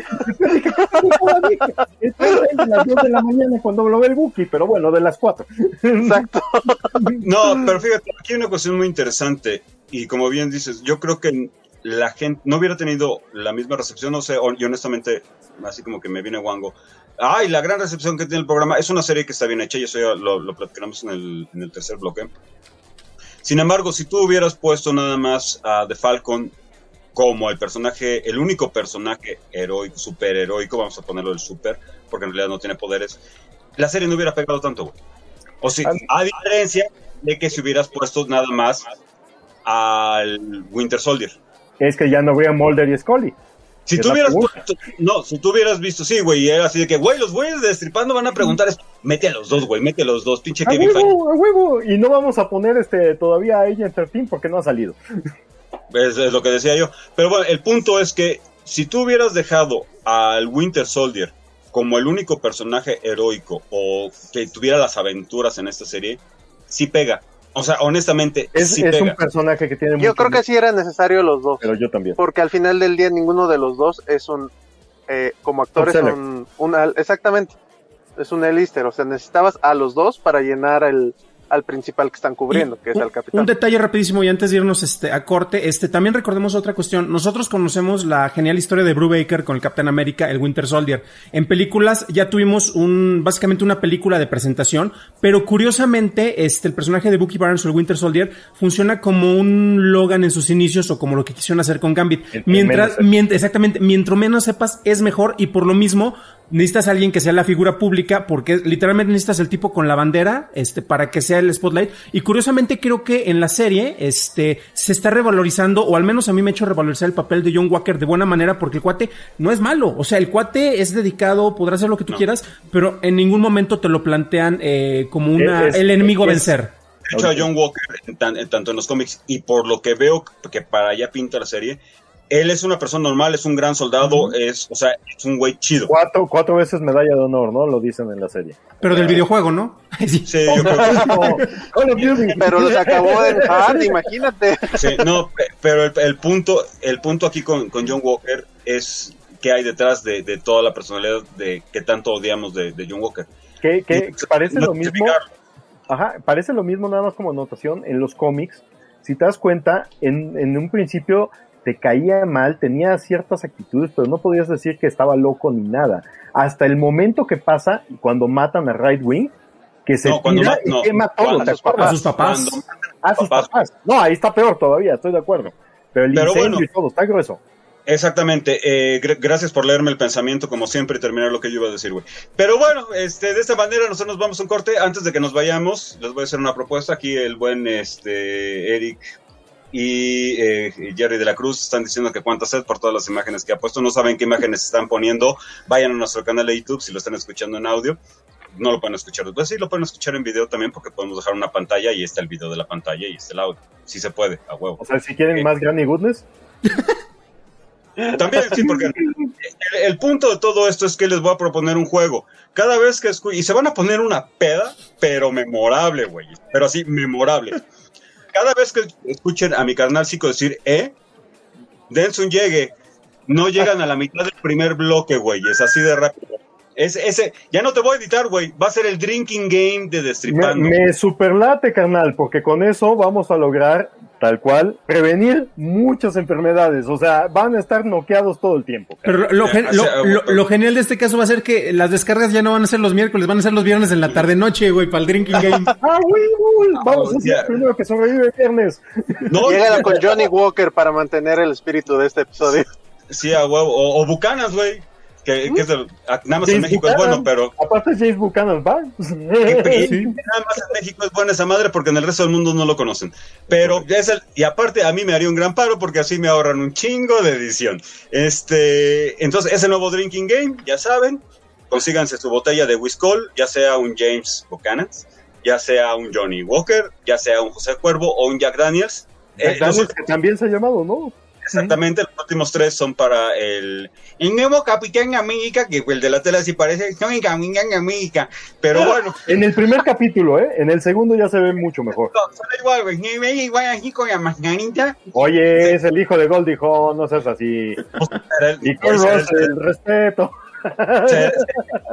F: Estoy de las 2 de la mañana cuando lo ve el Buki, pero bueno, de las 4.
H: Exacto.
E: No, pero fíjate, aquí hay una cuestión muy interesante, y como bien dices, yo creo que la gente no hubiera tenido la misma recepción, no sé, y honestamente, así como que me viene guango. La gran recepción que tiene el programa, es una serie que está bien hecha, y eso ya lo platicamos en el tercer bloque. Sin embargo, si tú hubieras puesto nada más a The Falcon como el personaje, el único personaje heroico, superheroico, vamos a ponerlo del super, porque en realidad no tiene poderes, la serie no hubiera pegado tanto, güey. O sea, a diferencia de que si hubieras puesto nada más al Winter Soldier.
F: Es que ya no habría Mulder y Scully.
E: Si tú hubieras puesto, no, si tú hubieras visto, sí, güey, y era así de que, güey, los güeyes de Destripando van a preguntar esto. Mete a los dos, güey, mete a los dos, pinche Kevin Feige.
F: A huevo, y no vamos a poner todavía a Agent 13 porque no ha salido.
E: Es lo que decía yo. Pero bueno, el punto es que si tú hubieras dejado al Winter Soldier como el único personaje heroico o que tuviera las aventuras en esta serie, sí pega. O sea, honestamente, sí pega.
F: Es un personaje que tiene
H: Yo creo que sí era necesario los dos.
F: Pero yo también.
H: Porque al final del día ninguno de los dos es como actores exactamente, es un A-lister. O sea, necesitabas a los dos para llenar al principal que están cubriendo, que es al capitán.
G: Un detalle rapidísimo y antes de irnos a corte, también recordemos otra cuestión. Nosotros conocemos la genial historia de Brubaker con el Capitán América, el Winter Soldier. En películas ya tuvimos básicamente una película de presentación, pero curiosamente el personaje de Bucky Barnes o el Winter Soldier funciona como un Logan en sus inicios o como lo que quisieron hacer con Gambit. Exactamente, mientras menos sepas es mejor y por lo mismo necesitas a alguien que sea la figura pública porque literalmente necesitas el tipo con la bandera para que sea el spotlight. Y curiosamente creo que en la serie se está revalorizando, o al menos a mí me ha hecho revalorizar el papel de John Walker de buena manera, porque el cuate no es malo. O sea, el cuate es dedicado, podrá hacer lo que tú quieras, pero en ningún momento te lo plantean como el enemigo a vencer.
E: De hecho, a John Walker, tanto en los cómics y por lo que veo que para allá pinta la serie, él es una persona normal, es un gran soldado, es un güey chido.
F: 4 veces medalla de honor, ¿no? Lo dicen en la serie.
G: Pero del videojuego, ¿no?
E: Sí, yo creo
H: que pero los acabó de dejar, imagínate.
E: Sí, no, pero el punto aquí con John Walker es que hay detrás de toda la personalidad de que tanto odiamos de John Walker.
F: Que parece lo mismo. Ajá, parece lo mismo nada más como anotación en los cómics. Si te das cuenta, en un principio te caía mal, tenía ciertas actitudes, pero no podías decir que estaba loco ni nada. Hasta el momento que pasa, cuando matan a Right Wing, que se tira y quema todo.
G: A sus papás.
F: A sus papás. No, ahí está peor todavía, estoy de acuerdo. Pero el incendio y todo, está grueso.
E: Exactamente, gracias por leerme el pensamiento como siempre y terminar lo que yo iba a decir, güey. Pero bueno, de esta manera nosotros nos vamos a un corte. Antes de que nos vayamos, les voy a hacer una propuesta. Aquí el buen Eric y Jerry de la Cruz están diciendo que cuánta sed por todas las imágenes que ha puesto. No saben qué imágenes están poniendo. Vayan a nuestro canal de YouTube si lo están escuchando en audio. No lo pueden escuchar después, sí lo pueden escuchar en video también, porque podemos dejar una pantalla y está el video de la pantalla y está el audio. Sí se puede, a huevo.
F: O sea, si quieren más Granny Goodness.
E: También sí, porque el punto de todo esto es que les voy a proponer un juego. Cada vez que y se van a poner una peda, pero memorable, güey. Pero así, memorable. Cada vez que escuchen a mi carnal Zico decir, dense un llegue, no llegan a la mitad del primer bloque, güey. Es así de rápido. Ese, ya no te voy a editar, güey. Va a ser el drinking game de Destripando.
F: Me superlate, carnal, porque con eso vamos a lograr, tal cual, prevenir muchas enfermedades. O sea, van a estar noqueados todo el tiempo.
G: Pero lo genial de este caso va a ser que las descargas ya no van a ser los miércoles, van a ser los viernes en la tarde-noche, güey, para el drinking game.
F: Vamos a ser el primero que sobrevive el viernes.
H: Llegala con Johnny Walker para mantener el espíritu de este episodio.
E: Sí, a huevo. O Bucanas, güey. Que es nada más en México Buchanan, es bueno, pero...
F: Aparte James Buchanan, ¿va?
E: Sí. Nada más en México es buena esa madre porque en el resto del mundo no lo conocen. Pero y aparte a mí me haría un gran paro porque así me ahorran un chingo de edición. Entonces, ese nuevo drinking game, ya saben, consíganse su botella de Whiskol, ya sea un James Buchanan, ya sea un Johnny Walker, ya sea un José Cuervo o un Jack Daniels.
F: Jack Daniels, que también se ha llamado, ¿no?
E: Exactamente, los últimos 3 son para el nuevo Capitán América, que el de la tela sí parece Capitán América, pero bueno.
F: En el primer capítulo, en el segundo ya se ve mucho mejor.
E: No, suena igual, güey, igual aquí con la mascarita.
F: Oye, sí. Es el hijo de Goldie Hawn, no seas así. Y con el respeto.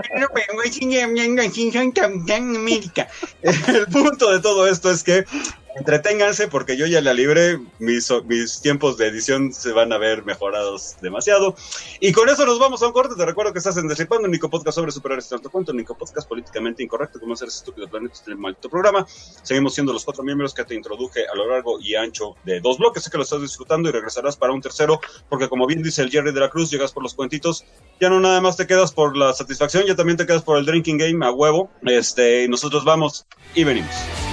E: El punto de todo esto es que Entreténganse porque yo ya la libré, mis tiempos de edición se van a ver mejorados demasiado. Y con eso nos vamos a un corte. Te recuerdo que estás en Destripando, el único podcast sobre superhéroes tanto cuento, el único podcast políticamente incorrecto como Ser Estúpido Planeta, este maldito programa. Seguimos siendo los 4 miembros que te introduje a lo largo y ancho de 2 bloques. Sé que lo estás disfrutando y regresarás para un tercero, porque como bien dice el Jerry de la Cruz, llegas por los cuentitos, ya no nada más te quedas por la satisfacción, ya también te quedas por el drinking game a huevo. Nosotros vamos y venimos.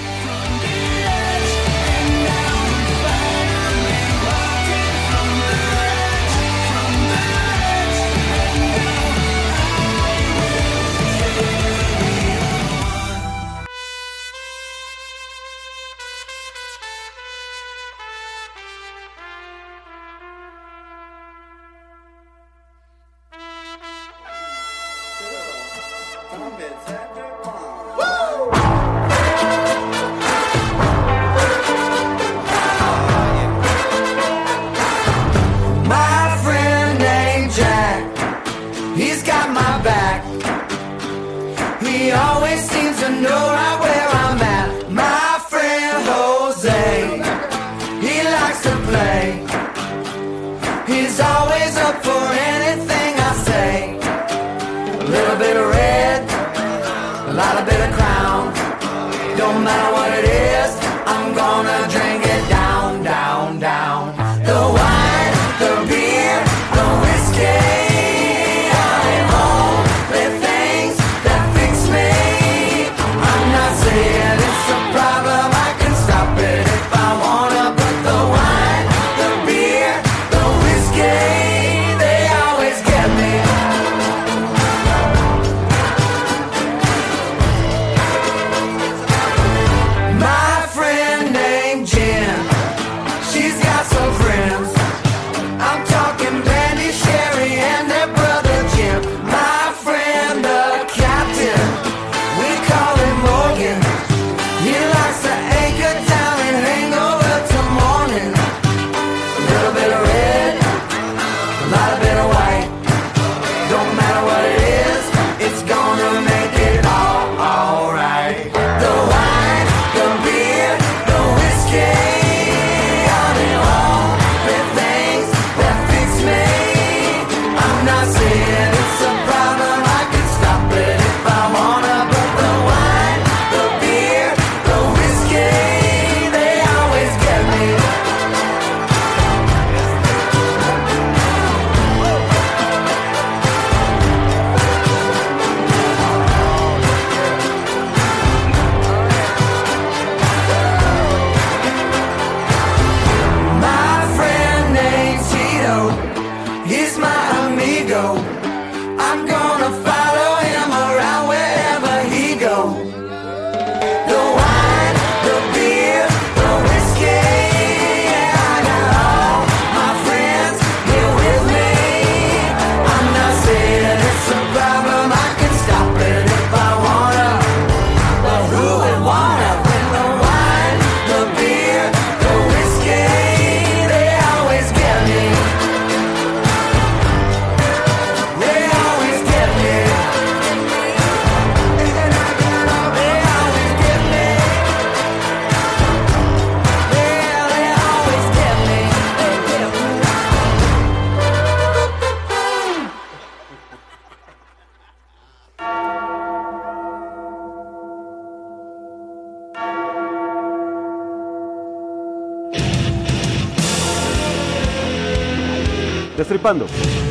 B: Destripando.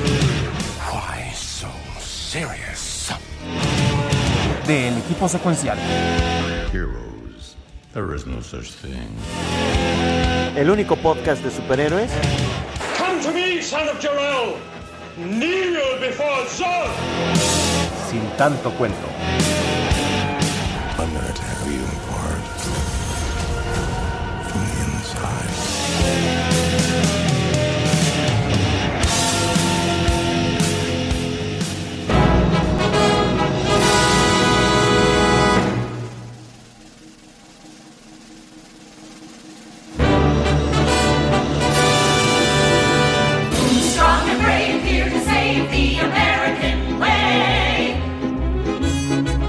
M: Why so serious?
K: Del equipo secuencial.
N: Heroes. There is no such thing.
K: El único podcast de superhéroes.
O: Come to me, son of Jor-El. Kneel before Zod.
K: Sin tanto cuento.
N: I'm gonna tear you apart from the inside.
C: Strong and brave, here to save the American way.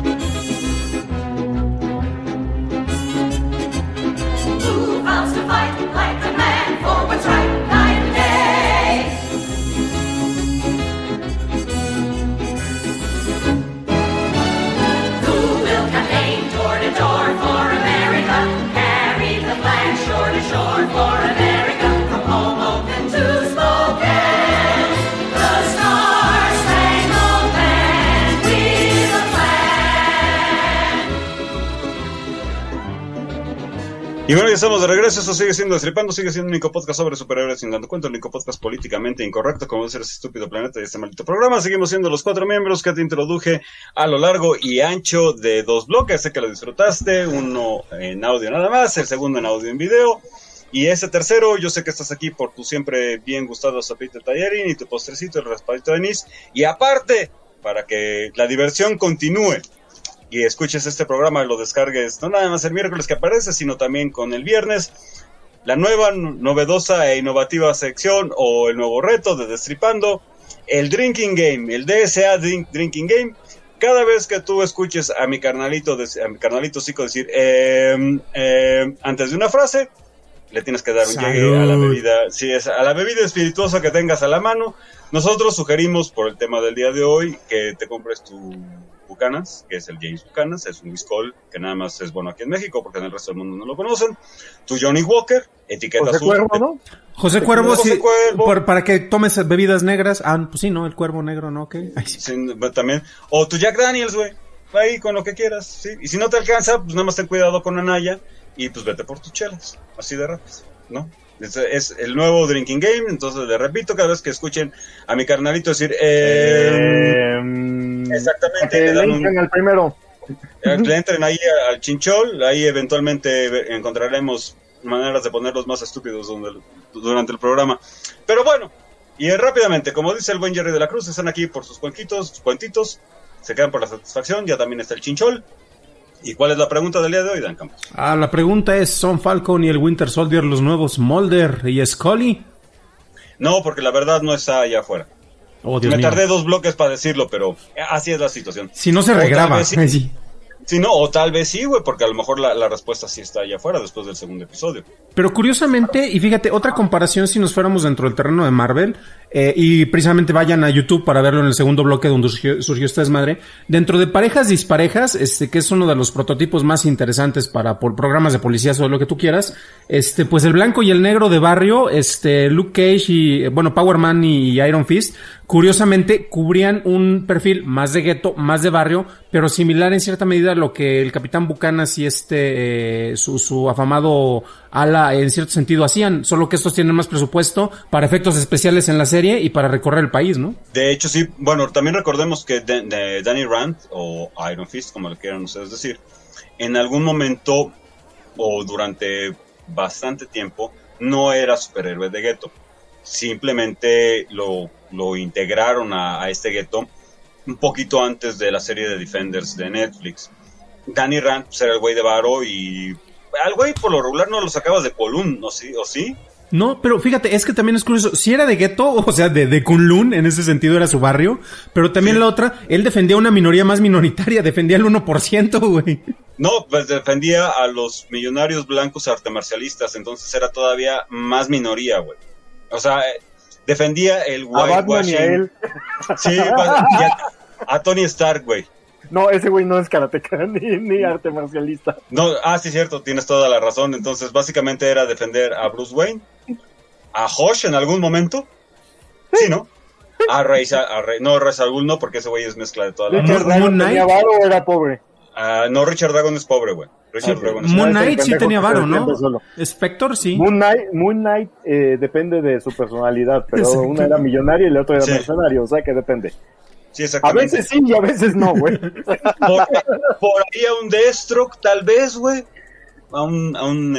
E: Y bueno, ya estamos de regreso. Eso sigue siendo Destripando, sigue siendo el único podcast sobre superhéroes sin dando cuenta, el único podcast políticamente incorrecto, como debe ser ese estúpido planeta y este maldito programa. Seguimos siendo los 4 miembros que te introduje a lo largo y ancho de 2 bloques. Sé que lo disfrutaste, uno en audio nada más, el segundo en audio en video. Y ese tercero, yo sé que estás aquí por tu siempre bien gustado sopita de tallarín y tu postrecito, el raspadito de anís. Y aparte, para que la diversión continúe y escuches este programa, lo descargues no nada más el miércoles que aparece, sino también con el viernes, la nueva, novedosa e innovativa sección o el nuevo reto de Destripando, el Drinking Game, el DSA Drinking Game. Cada vez que tú escuches a mi carnalito Zico decir antes de una frase, le tienes que dar un llegue a la bebida, sí, es a la bebida espirituosa que tengas a la mano. Nosotros sugerimos, por el tema del día de hoy, que te compres tu Buchanan, que es el James Buchanan, es un whiskey que nada más es bueno aquí en México, porque en el resto del mundo no lo conocen. Tu Johnny Walker, etiqueta
F: José
E: azul.
F: Cuervo, ¿no?
G: José Cuervo, sí, para que tomes bebidas negras. Ah, pues sí, ¿no? El Cuervo negro, ¿no? ¿Qué?
E: Sí. Sí, también. O tu Jack Daniels, güey. Ahí con lo que quieras, sí. Y si no te alcanza, pues nada más ten cuidado con Anaya y pues vete por tus chelas, así de rápido, ¿no? Es el nuevo Drinking Game. Entonces le repito, cada vez que escuchen a mi carnalito decir exactamente,
F: le entren al primero,
E: le entren ahí al chinchol, ahí eventualmente encontraremos maneras de ponerlos más estúpidos durante el programa. Pero bueno, y rápidamente, como dice el buen Jerry de la Cruz, están aquí por sus cuentitos, se quedan por la satisfacción. Ya también está el chinchol. ¿Y cuál es la pregunta del día de hoy, Dan Campos?
G: La pregunta es, ¿son Falcon y el Winter Soldier los nuevos Mulder y Scully?
E: No, porque la verdad no está allá afuera.
G: Oh, Dios mío.
E: Tardé 2 bloques para decirlo, pero así es la situación.
G: Si no se regraba.
E: Sí, no, o tal vez sí, güey, porque a lo mejor la respuesta sí está allá afuera después del segundo episodio.
G: Pero curiosamente, y fíjate, otra comparación si nos fuéramos dentro del terreno de Marvel, y precisamente vayan a YouTube para verlo en el segundo bloque donde surgió esta desmadre, dentro de parejas disparejas, que es uno de los prototipos más interesantes para por programas de policías o lo que tú quieras, pues el blanco y el negro de barrio, Luke Cage y, Power Man y Iron Fist, curiosamente cubrían un perfil más de gueto, más de barrio, pero similar en cierta medida a lo que el Capitán Buchanan y su afamado ala en cierto sentido hacían, solo que estos tienen más presupuesto para efectos especiales en la serie y para recorrer el país, ¿no?
E: De hecho, sí, bueno, también recordemos que Danny Rand, o Iron Fist, como le quieran ustedes decir, en algún momento, o durante bastante tiempo, no era superhéroe de gueto. Simplemente lo integraron a este gueto un poquito antes de la serie de Defenders de Netflix. Danny Rand pues, era el güey de varo y al güey por lo regular no lo sacabas de Kowloon, ¿no? ¿Sí? ¿O sí?
G: No, pero fíjate, es que también es curioso. Si era de gueto, o sea, de Kunlun, en ese sentido era su barrio, pero también la otra, él defendía una minoría más minoritaria, defendía el 1%, güey.
E: No, pues defendía a los millonarios blancos artemarcialistas, entonces era todavía más minoría, güey. O sea, defendía el whitewashing.
F: A él.
E: Sí, a Tony Stark, güey.
F: No, ese güey no es karateca ni arte marcialista.
E: No, sí, cierto, tienes toda la razón. Entonces, básicamente era defender a Bruce Wayne, a Hosh en algún momento. Sí, ¿no? A Ra's al Ghul no, porque ese güey es mezcla de toda la...
F: ¿Richard Dragon tenía varo o era pobre?
E: No, Richard Dragon es pobre, güey.
G: Moon Knight sí tenía varo, ¿no? Spector sí.
F: Moon Knight depende de su personalidad, pero una era millonaria y la otra era mercenario, o sea que depende.
E: Sí, exactamente.
F: A veces sí y a veces no, güey.
E: Por ahí a un Deathstroke, tal vez, güey. A un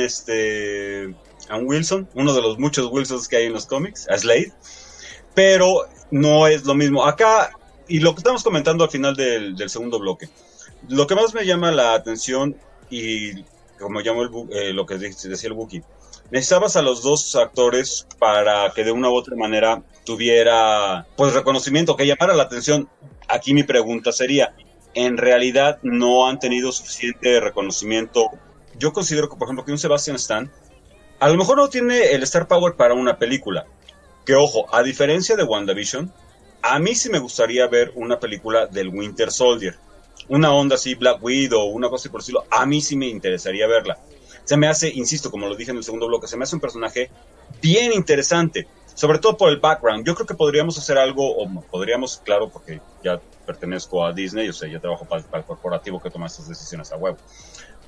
E: Wilson, uno de los muchos Wilsons que hay en los cómics, a Slade. Pero no es lo mismo. Acá, y lo que estamos comentando al final del segundo bloque, lo que más me llama la atención, y como llamó lo que decía el Wookiee, necesitabas a los dos actores para que de una u otra manera tuviera pues reconocimiento, que llamara la atención. Aquí mi pregunta sería, ¿en realidad no han tenido suficiente reconocimiento? Yo considero que, por ejemplo, que un Sebastian Stan a lo mejor no tiene el star power para una película, que ojo, a diferencia de WandaVision, a mí sí me gustaría ver una película del Winter Soldier, una onda así, Black Widow, una cosa así por el estilo. A mí sí me interesaría verla. Se me hace, insisto, como lo dije en el segundo bloque, se me hace un personaje bien interesante, sobre todo por el background. Yo creo que podríamos hacer algo, claro, porque ya pertenezco a Disney, o sea, ya trabajo para el corporativo que toma estas decisiones a huevo.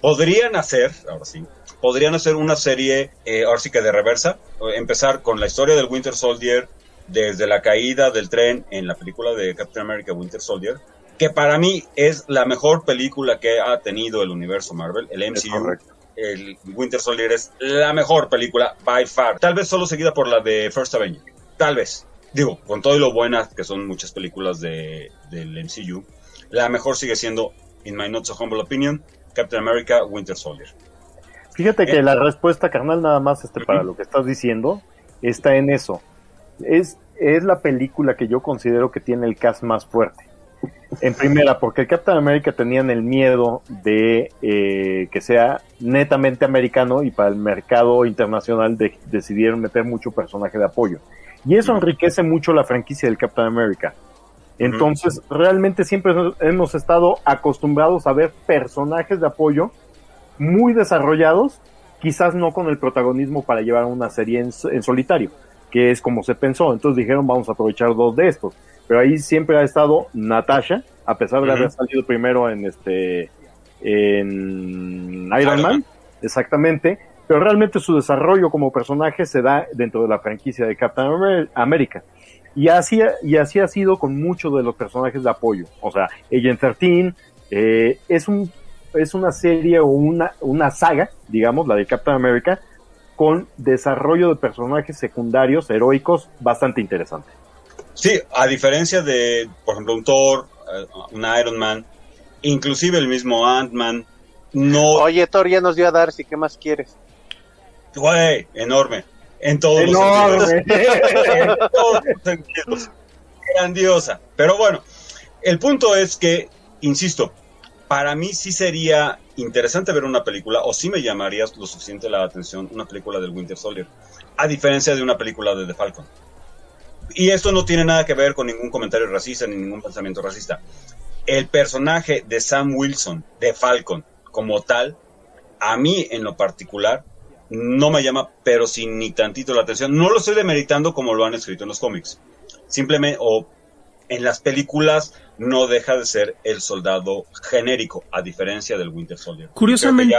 E: podrían hacer una serie, ahora sí que de reversa, empezar con la historia del Winter Soldier desde la caída del tren en la película de Captain America Winter Soldier, que para mí es la mejor película que ha tenido el universo Marvel, el MCU. El Winter Soldier es la mejor película by far, tal vez solo seguida por la de First Avenger, tal vez, digo, con todo y lo buenas que son muchas películas del MCU, la mejor sigue siendo, in my not so humble opinion, Captain America Winter Soldier.
F: Fíjate que la respuesta, carnal, nada más para lo que estás diciendo, está en eso. Es la película que yo considero que tiene el cast más fuerte. En primera, porque el Captain America tenían el miedo de que sea netamente americano, y para el mercado internacional decidieron meter mucho personaje de apoyo. Y eso enriquece mucho la franquicia del Captain America. Entonces, realmente siempre hemos estado acostumbrados a ver personajes de apoyo muy desarrollados, quizás no con el protagonismo para llevar una serie en solitario, que es como se pensó. Entonces dijeron, vamos a aprovechar 2 de estos. Pero ahí siempre ha estado Natasha, a pesar de haber salido primero en Iron Man, exactamente, pero realmente su desarrollo como personaje se da dentro de la franquicia de Captain America. Y así ha sido con muchos de los personajes de apoyo. O sea, Agent 13 es una serie o una saga, digamos, la de Captain America, con desarrollo de personajes secundarios heroicos bastante interesante.
E: Sí, a diferencia de, por ejemplo, un Thor, un Iron Man, inclusive el mismo Ant-Man, no...
H: Oye, Thor ya nos dio a Darcy, ¿qué más quieres?
E: Güey, enorme, en todos los sentidos. En todos los sentidos. Grandiosa. Pero bueno, el punto es que, insisto, para mí sí sería interesante ver una película, o sí me llamaría lo suficiente la atención, una película del Winter Soldier, a diferencia de una película de The Falcon. Y esto no tiene nada que ver con ningún comentario racista ni ningún pensamiento racista. El personaje de Sam Wilson, de Falcon, como tal, a mí en lo particular, no me llama, pero sin ni tantito la atención. No lo estoy demeritando como lo han escrito en los cómics. Simplemente, o en las películas, no deja de ser el soldado genérico, a diferencia del Winter Soldier.
G: Curiosamente...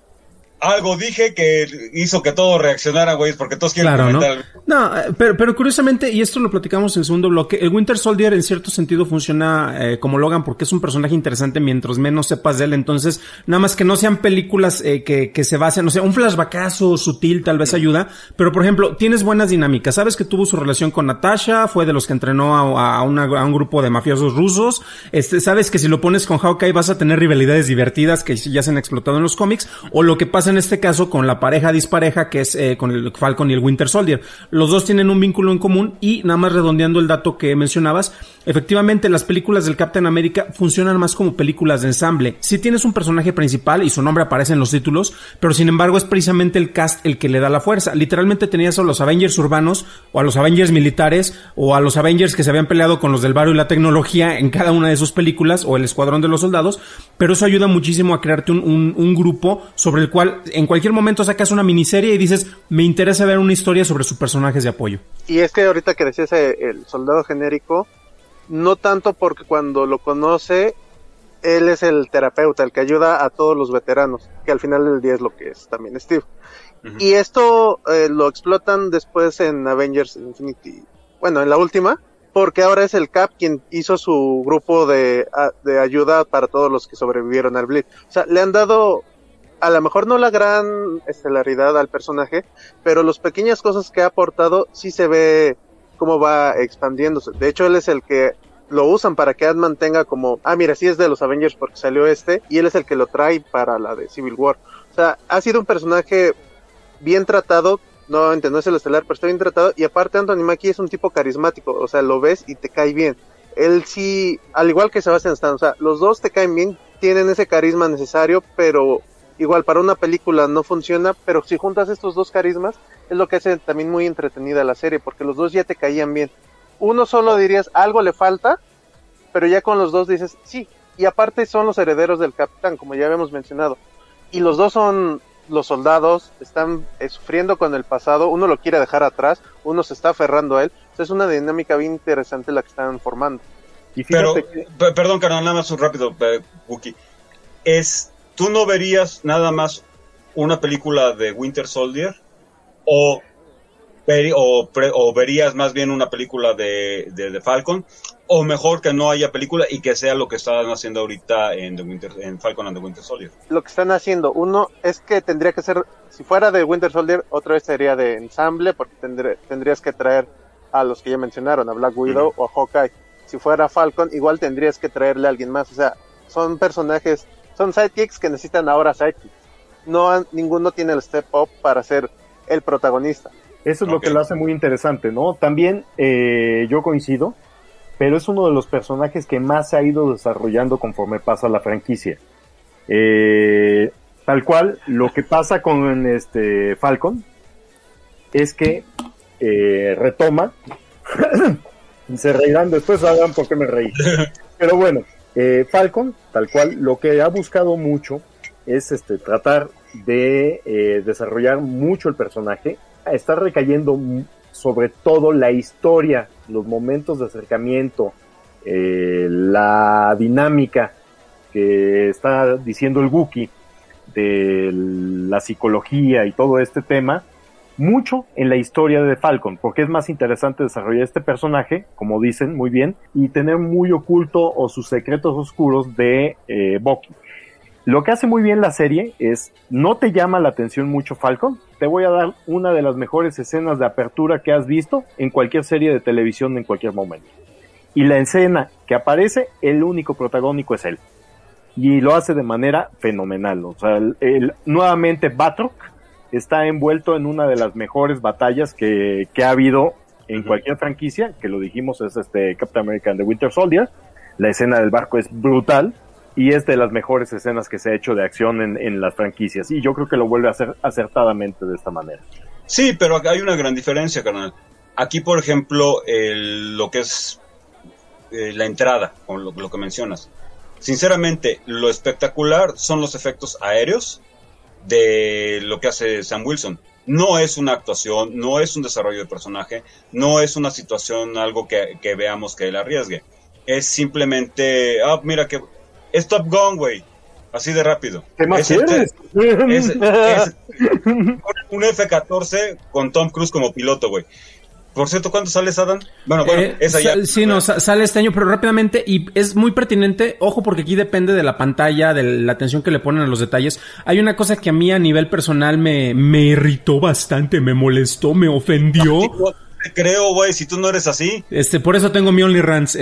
E: Algo dije que hizo que todos reaccionaran, güey, porque todos quieren comentar.
G: No, pero curiosamente, y esto lo platicamos en el segundo bloque, el Winter Soldier en cierto sentido funciona como Logan, porque es un personaje interesante mientras menos sepas de él. Entonces, nada más que no sean películas que se basen, o sea, un flashbackazo sutil tal vez ayuda, pero por ejemplo, tienes buenas dinámicas. Sabes que tuvo su relación con Natasha, fue de los que entrenó a un grupo de mafiosos rusos. Sabes que si lo pones con Hawkeye vas a tener rivalidades divertidas que ya se han explotado en los cómics, o lo que pasa en este caso con la pareja dispareja que es con el Falcon y el Winter Soldier. Los dos tienen un vínculo en común, y nada más redondeando el dato que mencionabas, efectivamente las películas del Captain America funcionan más como películas de ensamble. Sí tienes un personaje principal y su nombre aparece en los títulos, pero sin embargo es precisamente el cast el que le da la fuerza. Literalmente tenías a los Avengers urbanos, o a los Avengers militares, o a los Avengers que se habían peleado con los del barrio y la tecnología en cada una de sus películas, o el Escuadrón de los Soldados, pero eso ayuda muchísimo a crearte un grupo sobre el cual en cualquier momento sacas una miniserie y dices, me interesa ver una historia sobre sus personajes de apoyo.
H: Y es que ahorita que decías el soldado genérico, no tanto porque cuando lo conoce, él es el terapeuta, el que ayuda a todos los veteranos, que al final del día es lo que es también Steve. Uh-huh. Y esto lo explotan después en Avengers Infinity, bueno, en la última, porque ahora es el Cap quien hizo su grupo de ayuda para todos los que sobrevivieron al Blitz. O sea, le han dado, a lo mejor no la gran estelaridad al personaje, pero las pequeñas cosas que ha aportado sí se ve cómo va expandiéndose. De hecho, él es el que lo usan para que Ant-Man tenga como, mira, sí es de los Avengers porque salió y él es el que lo trae para la de Civil War. O sea, ha sido un personaje bien tratado, no es el estelar, pero está bien tratado, y aparte Anthony Mackie es un tipo carismático, o sea, lo ves y te cae bien. Él sí, al igual que Sebastian Stan, o sea, los dos te caen bien, tienen ese carisma necesario, pero igual para una película no funciona, pero si juntas estos dos carismas, es lo que hace también muy entretenida la serie, porque los dos ya te caían bien. Uno solo dirías, algo le falta, pero ya con los dos dices, sí, y aparte son los herederos del Capitán, como ya habíamos mencionado, y los dos son los soldados, están sufriendo con el pasado, uno lo quiere dejar atrás, uno se está aferrando a él, entonces es una dinámica bien interesante la que están formando.
E: Y pero, perdón, carnal, nada más un rápido, Wookie, es ¿tú no verías nada más una película de Winter Soldier o verías más bien una película de Falcon, o mejor que no haya película y que sea lo que están haciendo ahorita en Falcon and the Winter Soldier?
H: Lo que están haciendo, uno es que tendría que ser, si fuera de Winter Soldier, otra vez sería de ensamble, porque tendrías que traer a los que ya mencionaron, a Black Widow o a Hawkeye. Si fuera Falcon, igual tendrías que traerle a alguien más. O sea, son personajes, son sidekicks que necesitan ahora sidekicks. Ninguno tiene el step up para ser el protagonista.
F: Eso es lo que lo hace muy interesante, ¿no? También yo coincido, pero es uno de los personajes que más se ha ido desarrollando conforme pasa la franquicia. Tal cual, lo que pasa con Falcon es que retoma, se reirán después, sabrán por qué me reí. Pero bueno, Falcon, tal cual, lo que ha buscado mucho es tratar de desarrollar mucho el personaje. Está recayendo sobre todo la historia, los momentos de acercamiento, la dinámica que está diciendo el Wookiee de la psicología y todo este tema, mucho en la historia de Falcon, porque es más interesante desarrollar este personaje, como dicen muy bien, y tener muy oculto o sus secretos oscuros de Bucky. Lo que hace muy bien la serie es, no te llama la atención mucho Falcon, te voy a dar una de las mejores escenas de apertura que has visto en cualquier serie de televisión en cualquier momento. Y la escena que aparece, el único protagónico es él. Y lo hace de manera fenomenal. O sea, nuevamente Batroc está envuelto en una de las mejores batallas que ha habido en cualquier franquicia, que lo dijimos, es Captain America and the Winter Soldier. La escena del barco es brutal. Y es de las mejores escenas que se ha hecho de acción en las franquicias. Y yo creo que lo vuelve a hacer acertadamente de esta manera.
E: Sí, pero hay una gran diferencia, carnal. Aquí, por ejemplo, lo que es la entrada, con lo que mencionas. Sinceramente, lo espectacular son los efectos aéreos de lo que hace Sam Wilson. No es una actuación, no es un desarrollo de personaje, no es una situación, algo que veamos que él arriesgue. Es simplemente, mira que... Es Top Gun, güey. Así de rápido.
F: ¿Qué más quieres?
E: Es un F-14 con Tom Cruise como piloto, güey. Por cierto, ¿cuándo sale Adam? Bueno, esa ya.
G: Sí, no, sale este año, pero rápidamente, y es muy pertinente, ojo, porque aquí depende de la pantalla, de la atención que le ponen a los detalles. Hay una cosa que a mí a nivel personal me irritó bastante, me molestó, me ofendió.
E: Creo, güey, si tú no eres así.
G: Por eso tengo mi OnlyRants.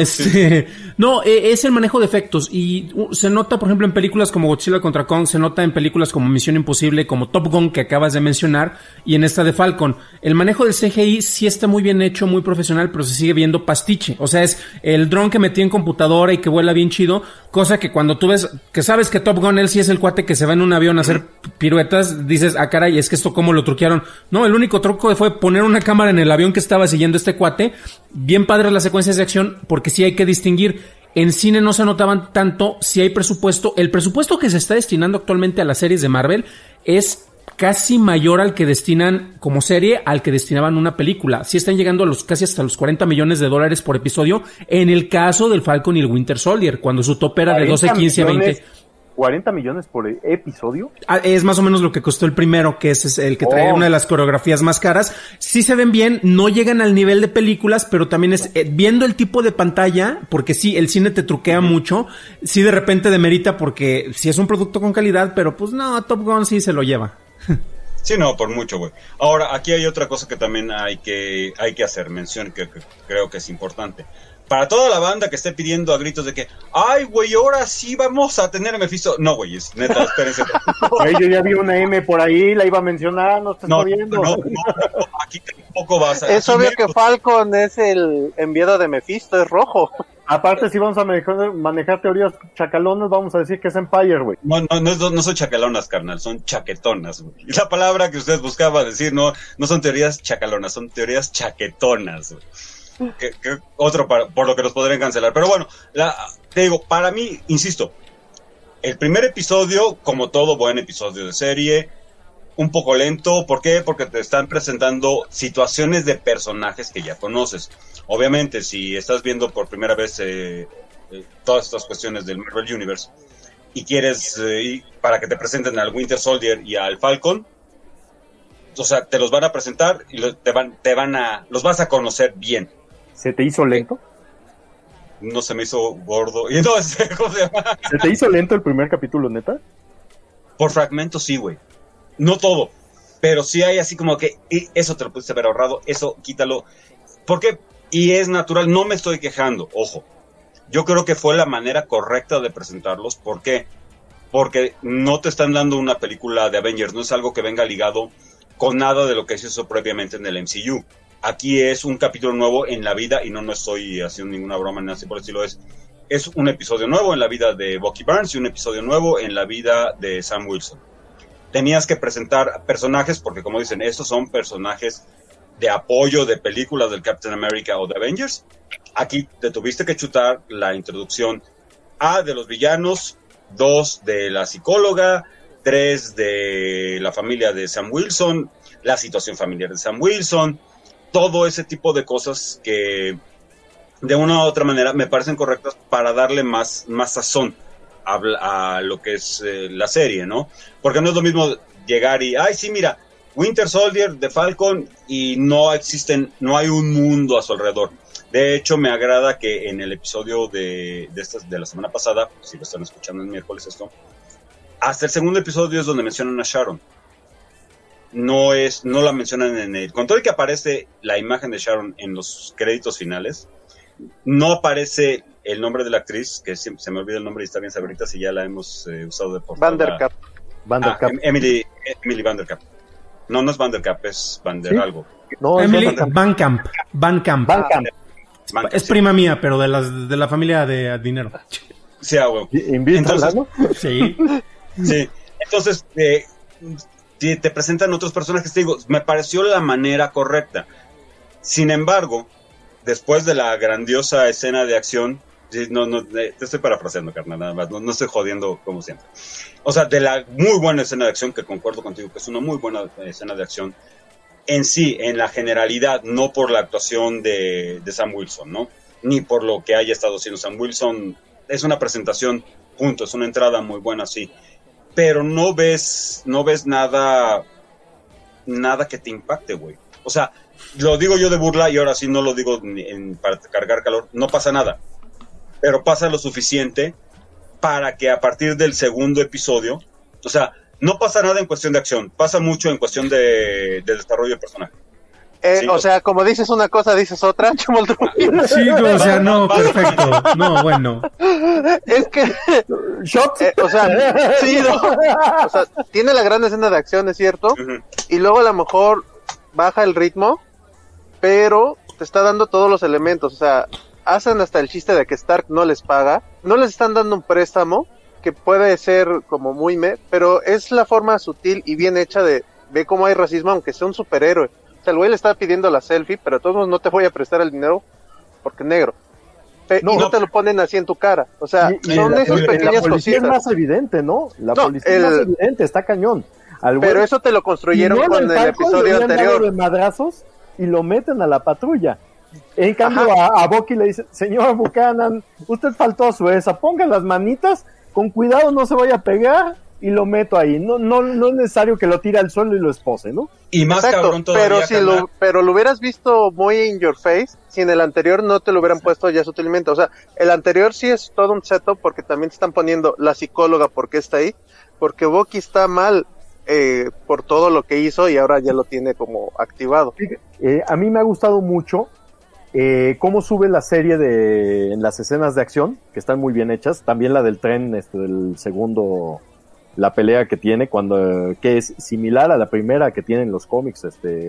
G: No, es el manejo de efectos. Y se nota, por ejemplo, en películas como Godzilla contra Kong, se nota en películas como Misión Imposible, como Top Gun, que acabas de mencionar, y en esta de Falcon. El manejo del CGI sí está muy bien hecho, muy profesional, pero se sigue viendo pastiche. O sea, es el dron que metí en computadora y que vuela bien chido, cosa que cuando tú ves, que sabes que Top Gun, él sí es el cuate que se va en un avión a hacer piruetas, dices, caray, es que esto cómo lo truquearon. No, el único truco fue poner una cámara en el avión que estaba siguiendo este cuate. Bien padres las secuencias de acción, porque sí hay que distinguir. En cine no se notaban tanto, si hay presupuesto. El presupuesto que se está destinando actualmente a las series de Marvel es casi mayor al que destinan como serie al que destinaban una película. Sí están llegando a casi hasta los $40 millones por episodio, en el caso del Falcon y el Winter Soldier, cuando su top era de 12, 15 a 20.
F: ¿40 millones por episodio?
G: Es más o menos lo que costó el primero, que es el que trae una de las coreografías más caras. Sí se ven bien, no llegan al nivel de películas, pero también es viendo el tipo de pantalla, porque sí, el cine te truquea mucho, sí de repente demerita porque sí es un producto con calidad, pero pues no, Top Gun sí se lo lleva.
E: Sí, no, por mucho, güey. Ahora, aquí hay otra cosa que también hay que hacer mención, que creo que es importante. Para toda la banda que esté pidiendo a gritos de que, ay, güey, ahora sí vamos a tener a Mephisto. No, güey, es neta, espérense.
F: Yo ya vi una M por ahí, la iba a mencionar, no estás viendo.
E: No, aquí tampoco vas a...
H: Es obvio que Falcon es el enviado de Mephisto, es rojo.
F: Aparte, si vamos a manejar teorías chacalonas, vamos a decir que es Empire, güey.
E: No son chacalonas, carnal, son chaquetonas, güey. Y la palabra que usted buscaba decir, no son teorías chacalonas, son teorías chaquetonas, güey. Que otro por lo que nos podrían cancelar. Pero bueno, te digo, para mí, insisto, el primer episodio, como todo buen episodio de serie, un poco lento. ¿Por qué? Porque te están presentando situaciones de personajes que ya conoces. Obviamente, si estás viendo por primera vez todas estas cuestiones del Marvel Universe, y quieres para que te presenten al Winter Soldier y al Falcon, o sea, te los van a presentar y los vas a conocer bien.
F: ¿Se te hizo lento?
E: No, se me hizo gordo. Y entonces, ¿cómo se llama?
F: ¿Se te hizo lento el primer capítulo, neta?
E: Por fragmentos sí, güey. No todo, pero sí hay así como que eso te lo pudiste haber ahorrado, eso quítalo. ¿Por qué? Y es natural, no me estoy quejando, ojo. Yo creo que fue la manera correcta de presentarlos. ¿Por qué? Porque no te están dando una película de Avengers, no es algo que venga ligado con nada de lo que se hizo previamente en el MCU. Aquí es un capítulo nuevo en la vida, y no estoy haciendo ninguna broma ni así por el estilo, es un episodio nuevo en la vida de Bucky Barnes y un episodio nuevo en la vida de Sam Wilson. Tenías que presentar personajes, porque como dicen, estos son personajes de apoyo de películas del Captain America o de Avengers. Aquí te tuviste que chutar la introducción de los villanos, 2 de la psicóloga, 3 de la familia de Sam Wilson, la situación familiar de Sam Wilson, todo ese tipo de cosas que de una u otra manera me parecen correctas para darle más sazón a lo que es la serie, ¿no? Porque no es lo mismo llegar y, sí, mira, Winter Soldier, de Falcon, y no hay un mundo a su alrededor. De hecho, me agrada que en el episodio de la semana pasada, si lo están escuchando el miércoles esto, hasta el segundo episodio es donde mencionan a Sharon. No la mencionan en el... Con todo el que aparece la imagen de Sharon en los créditos finales, no aparece el nombre de la actriz, que siempre se me olvida el nombre y está bien sabrita si ya la hemos usado de portada.
H: Vanderkap.
E: Emily Vanderkap. No es Vanderkap, es algo.
G: No, Emily Van Camp. Es prima mía, pero de la familia de dinero.
E: Sí, güey.
F: Entonces,
G: sí.
E: Sí. Entonces, te presentan otros personajes, te digo, me pareció la manera correcta. Sin embargo, después de la grandiosa escena de acción, te estoy parafraseando, carnal, nada más, no estoy jodiendo como siempre. O sea, de la muy buena escena de acción, que concuerdo contigo que es una muy buena escena de acción, en sí, en la generalidad, no por la actuación de Sam Wilson, ¿no? Ni por lo que haya estado haciendo Sam Wilson. Es una presentación, punto, es una entrada muy buena, sí. Pero no ves nada que te impacte, güey. O sea, lo digo yo de burla y ahora sí no lo digo para cargar calor. No pasa nada. Pero pasa lo suficiente para que a partir del segundo episodio, o sea, no pasa nada en cuestión de acción, pasa mucho en cuestión de desarrollo de personaje.
H: ¿Sí? O sea, como dices una cosa, dices otra.
G: Sí, o sea, no, perfecto. No, bueno.
H: Es que...
F: ¿Shots?
H: O sea, sí, no. O sea, tiene la gran escena de acción, es cierto, y luego a lo mejor baja el ritmo, pero te está dando todos los elementos. O sea, hacen hasta el chiste de que Stark no les paga, no les están dando un préstamo, que puede ser como muy pero es la forma sutil y bien hecha de ve cómo hay racismo, aunque sea un superhéroe. O sea, el güey le está pidiendo la selfie, pero de todos modos no te voy a prestar el dinero porque es negro. Y no te lo ponen así en tu cara. O sea, son esas pequeñas cositas. La policía
F: es más evidente, ¿no? La policía es más evidente, está cañón.
H: Pero eso te lo construyeron con el episodio anterior.
F: De madrazos y lo meten a la patrulla. En cambio, a Bucky le dice, señor Buchanan, usted faltó a su esa, ponga las manitas, con cuidado no se vaya a pegar, y lo meto ahí. No es necesario que lo tire al suelo y lo espose, ¿no?
E: Y más cabrón todavía.
H: Pero lo hubieras visto muy in your face, si en el anterior no te lo hubieran puesto ya sutilmente. O sea, el anterior sí es todo un setup, porque también te están poniendo la psicóloga porque está ahí, porque Bucky está mal por todo lo que hizo y ahora ya lo tiene como activado.
F: A mí me ha gustado mucho cómo sube la serie en las escenas de acción, que están muy bien hechas. También la del tren, del segundo, la pelea que tiene, que es similar a la primera que tienen los cómics,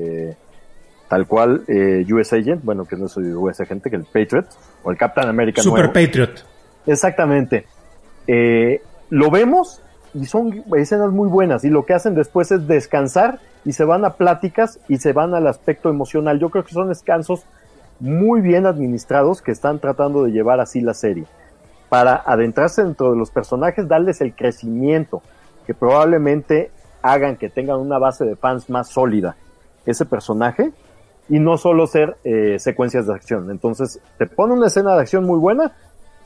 F: tal cual, US Agent, bueno, que no es US Agent, que el Patriot, o el Captain America
G: Super
F: nuevo.
G: Patriot.
F: Exactamente. Lo vemos y son escenas muy buenas, y lo que hacen después es descansar y se van a pláticas y se van al aspecto emocional. Yo creo que son descansos muy bien administrados que están tratando de llevar así la serie, para adentrarse dentro de los personajes, darles el crecimiento que probablemente hagan que tengan una base de fans más sólida ese personaje, y no solo ser secuencias de acción. Entonces te pone una escena de acción muy buena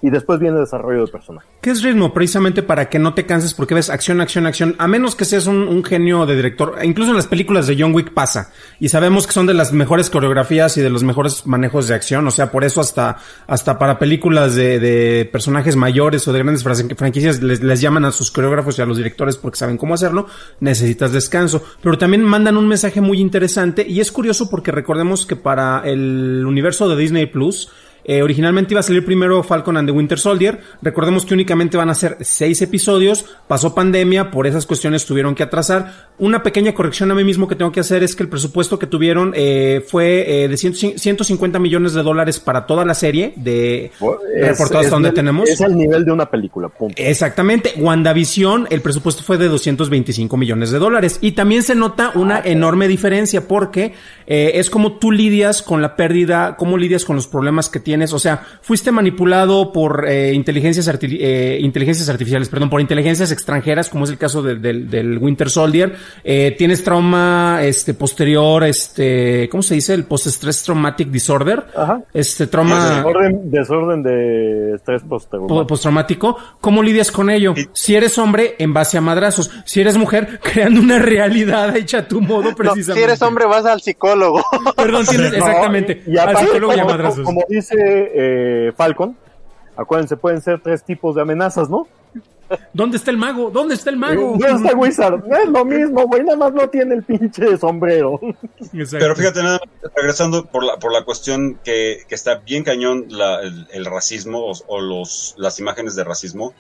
F: y después viene el desarrollo de personaje.
G: ¿Qué es ritmo? Precisamente para que no te canses, porque ves acción, acción, acción, a menos que seas un genio de director. Incluso en las películas de John Wick pasa, y sabemos que son de las mejores coreografías y de los mejores manejos de acción, o sea, por eso hasta para películas de personajes mayores o de grandes franquicias les llaman a sus coreógrafos y a los directores porque saben cómo hacerlo. Necesitas descanso, pero también mandan un mensaje muy interesante, y es curioso porque recordemos que para el universo de Disney Plus, originalmente iba a salir primero Falcon and the Winter Soldier. Recordemos que únicamente van a ser 6 episodios. Pasó pandemia, por esas cuestiones tuvieron que atrasar. Una pequeña corrección a mí mismo que tengo que hacer es que el presupuesto que tuvieron fue de $150 millones para toda la serie, reportado hasta donde tenemos.
F: Es el nivel de una película, punto.
G: Exactamente. WandaVision, el presupuesto fue de $225 millones. Y también se nota una enorme diferencia porque es como tú lidias con la pérdida, cómo lidias con los problemas que tienes. O sea, fuiste manipulado por inteligencias artificiales, por inteligencias extranjeras, como es el caso del Winter Soldier. Tienes trauma posterior, ¿cómo se dice? El post-stress traumatic disorder.
F: Ajá.
G: Trauma...
F: Desorden de estrés
G: postraumático. ¿Cómo lidias con ello? Si eres hombre, en base a madrazos. Si eres mujer, creando una realidad hecha a tu modo, precisamente.
H: No, si eres hombre, vas al psicólogo.
G: Perdón, exactamente.
F: Y
G: al psicólogo y a madrazos.
F: Como dice Falcon, acuérdense, pueden ser 3 tipos de amenazas, ¿no?
G: ¿Dónde está el mago? ¿Dónde está
F: Wizard? No es lo mismo, güey, nada más no tiene el pinche sombrero.
E: Exacto. Pero fíjate, nada más, regresando por la cuestión que está bien cañón el racismo o las imágenes de racismo.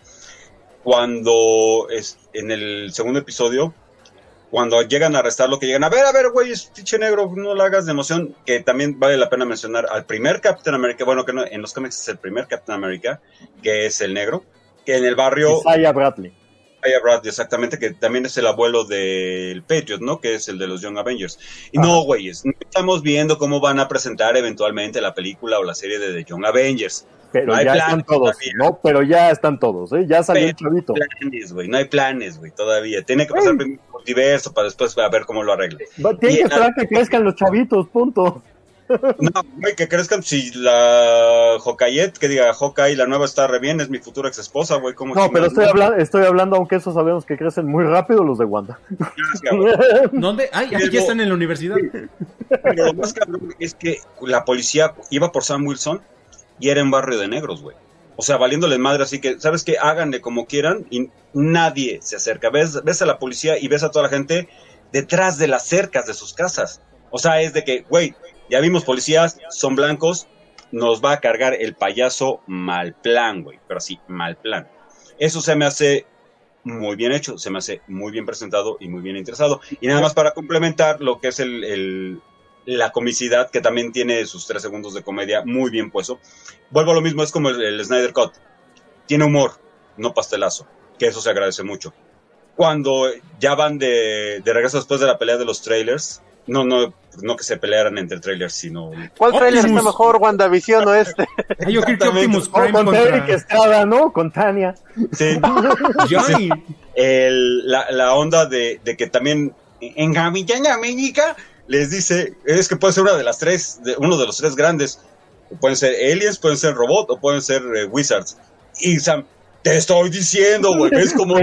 E: Cuando en el segundo episodio, cuando llegan a arrestarlo, que llegan a ver, güey, es pinche negro, no lo hagas de emoción, que también vale la pena mencionar al primer Captain America, bueno, que no, en los cómics es el primer Captain America, que es el negro, que en el barrio...
F: Isaiah Bradley,
E: exactamente, que también es el abuelo del Patriot, ¿no? Que es el de los Young Avengers. Y no, güeyes, no estamos viendo cómo van a presentar eventualmente la película o la serie de The Young Avengers.
F: Pero no ya están todos, todavía. ¿No? Pero ya están todos, ¿eh? Ya salió el chavito.
E: No hay planes, güey, todavía. Tiene que pasar primero por diverso para después a ver cómo lo arregla.
F: Tiene que esperar que crezcan los chavitos, punto.
E: No, güey, que crezcan. Si la Hawkeye, que diga Hawkeye, la nueva está re bien, es mi futura ex esposa, güey.
F: No, pero estoy hablando, aunque eso sabemos que crecen muy rápido los de Wanda.
G: ¿Dónde? Ay, aquí están en la universidad.
E: Pero lo más cabrón es que la policía iba por Sam Wilson y era en barrio de negros, güey. O sea, valiéndoles madre, así que, ¿sabes qué? Háganle como quieran y nadie se acerca. Ves a la policía y ves a toda la gente detrás de las cercas de sus casas. O sea, es de que, güey, ya vimos policías, son blancos, nos va a cargar el payaso mal plan, güey. Pero así, mal plan. Eso se me hace muy bien hecho, se me hace muy bien presentado y muy bien interesado. Y nada más para complementar lo que es la comicidad, que también tiene sus 3 segundos de comedia muy bien puesto. Vuelvo a lo mismo, es como el Snyder Cut. Tiene humor, no pastelazo, que eso se agradece mucho. Cuando ya van de regreso después de la pelea de los trailers, no que se pelearan entre trailers, sino...
H: ¿Cuál trailer está mejor, WandaVision o este?
G: Yo creo que Optimus Prime
F: con Eric Estrada, ¿no? Con Tania.
E: Sí. Sí. La onda de que también en Capitán América les dice, es que puede ser uno de los 3 grandes. Pueden ser aliens, pueden ser robots o pueden ser wizards. Y Sam, te estoy diciendo, güey, es como...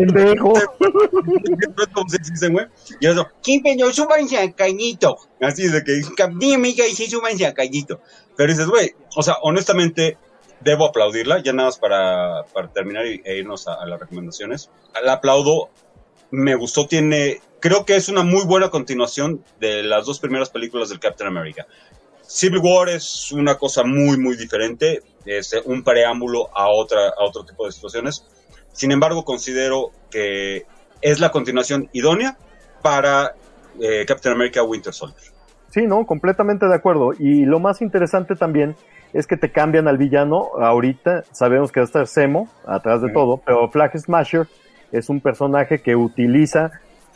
E: ¿Cómo se dice, güey? Y yo digo, ¿quién peñó? Súbanse al cañito. Así es de que, dígame, dice, súbanse al cañito. Pero dices, güey, o sea, honestamente, debo aplaudirla, ya nada más para terminar e irnos a las recomendaciones. La aplaudo, me gustó, creo que es una muy buena continuación de las 2 primeras películas del Captain America. Civil War es una cosa muy, muy diferente, es un preámbulo a otro tipo de situaciones. Sin embargo, considero que es la continuación idónea para Captain America Winter Soldier.
F: Sí, no, completamente de acuerdo. Y lo más interesante también es que te cambian al villano. Ahorita sabemos que va a estar Zemo atrás de todo, pero Flag Smasher es un personaje que utiliza,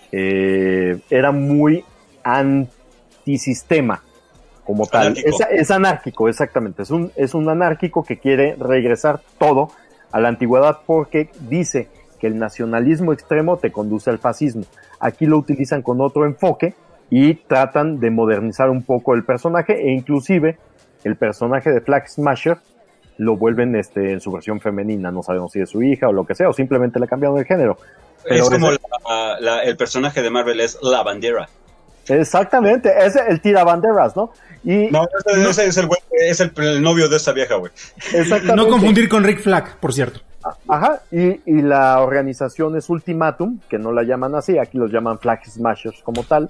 F: era muy antisistema como tal. Es anárquico, exactamente. Es un anárquico que quiere regresar todo a la antigüedad porque dice que el nacionalismo extremo te conduce al fascismo. Aquí lo utilizan con otro enfoque y tratan de modernizar un poco el personaje, e inclusive el personaje de Flag Smasher lo vuelven en su versión femenina, no sabemos si es su hija o lo que sea, o simplemente le cambiaron el género. Pero
E: es como el personaje de Marvel es la bandera.
F: Exactamente, es el tirabanderas, ¿no?
E: No, ese es el novio de esa vieja, güey.
G: Exactamente. No confundir con Rick Flag, por cierto.
F: Ajá, y la organización es Ultimatum, que no la llaman así, aquí los llaman Flag Smashers como tal.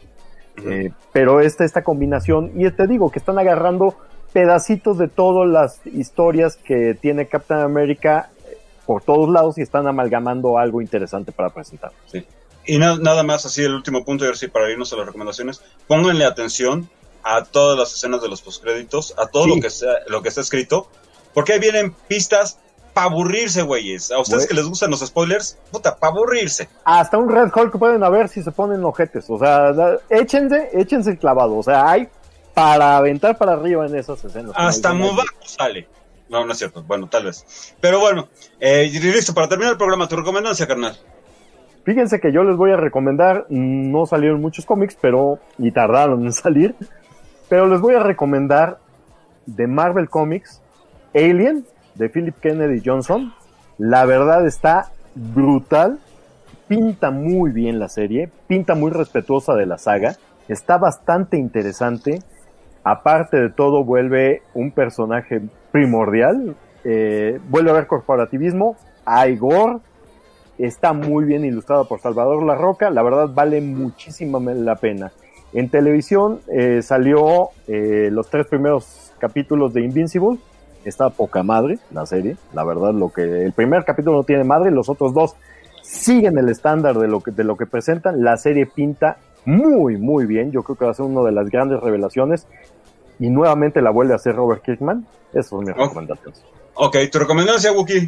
F: Pero esta combinación, y te digo que están agarrando pedacitos de todas las historias que tiene Captain America por todos lados y están amalgamando algo interesante para presentar.
E: Sí. Y nada más, así el último punto, y ahora sí, para irnos a las recomendaciones, pónganle atención a todas las escenas de los postcréditos, a todo lo que está escrito, porque ahí vienen pistas para aburrirse, güeyes. A ustedes que les gustan los spoilers, puta, para aburrirse.
F: Hasta un Red Hulk pueden haber si se ponen ojetes, o sea, échense el clavado, o sea, hay para aventar para arriba en esas escenas.
E: Hasta Movaco sale. No es cierto, bueno, tal vez. Pero bueno, listo, para terminar el programa, tu recomendancia, carnal.
F: Fíjense que yo les voy a recomendar, no salieron muchos cómics, y tardaron en salir, pero les voy a recomendar de Marvel Comics, Alien, de Philip Kennedy Johnson. La verdad está brutal, pinta muy bien la serie, pinta muy respetuosa de la saga, está bastante interesante, aparte de todo vuelve un personaje primordial, vuelve a haber corporativismo, hay gore, está muy bien ilustrado por Salvador Larroca, la verdad vale muchísimo la pena. En televisión salió los 3 primeros capítulos de Invincible, está poca madre la serie, la verdad el primer capítulo no tiene madre, los otros 2 siguen el estándar de lo que presentan, la serie pinta muy muy bien, yo creo que va a ser una de las grandes revelaciones y nuevamente la vuelve a hacer Robert Kirkman, esas son mis recomendaciones.
E: Ok, ¿tu recomendación, Wookie?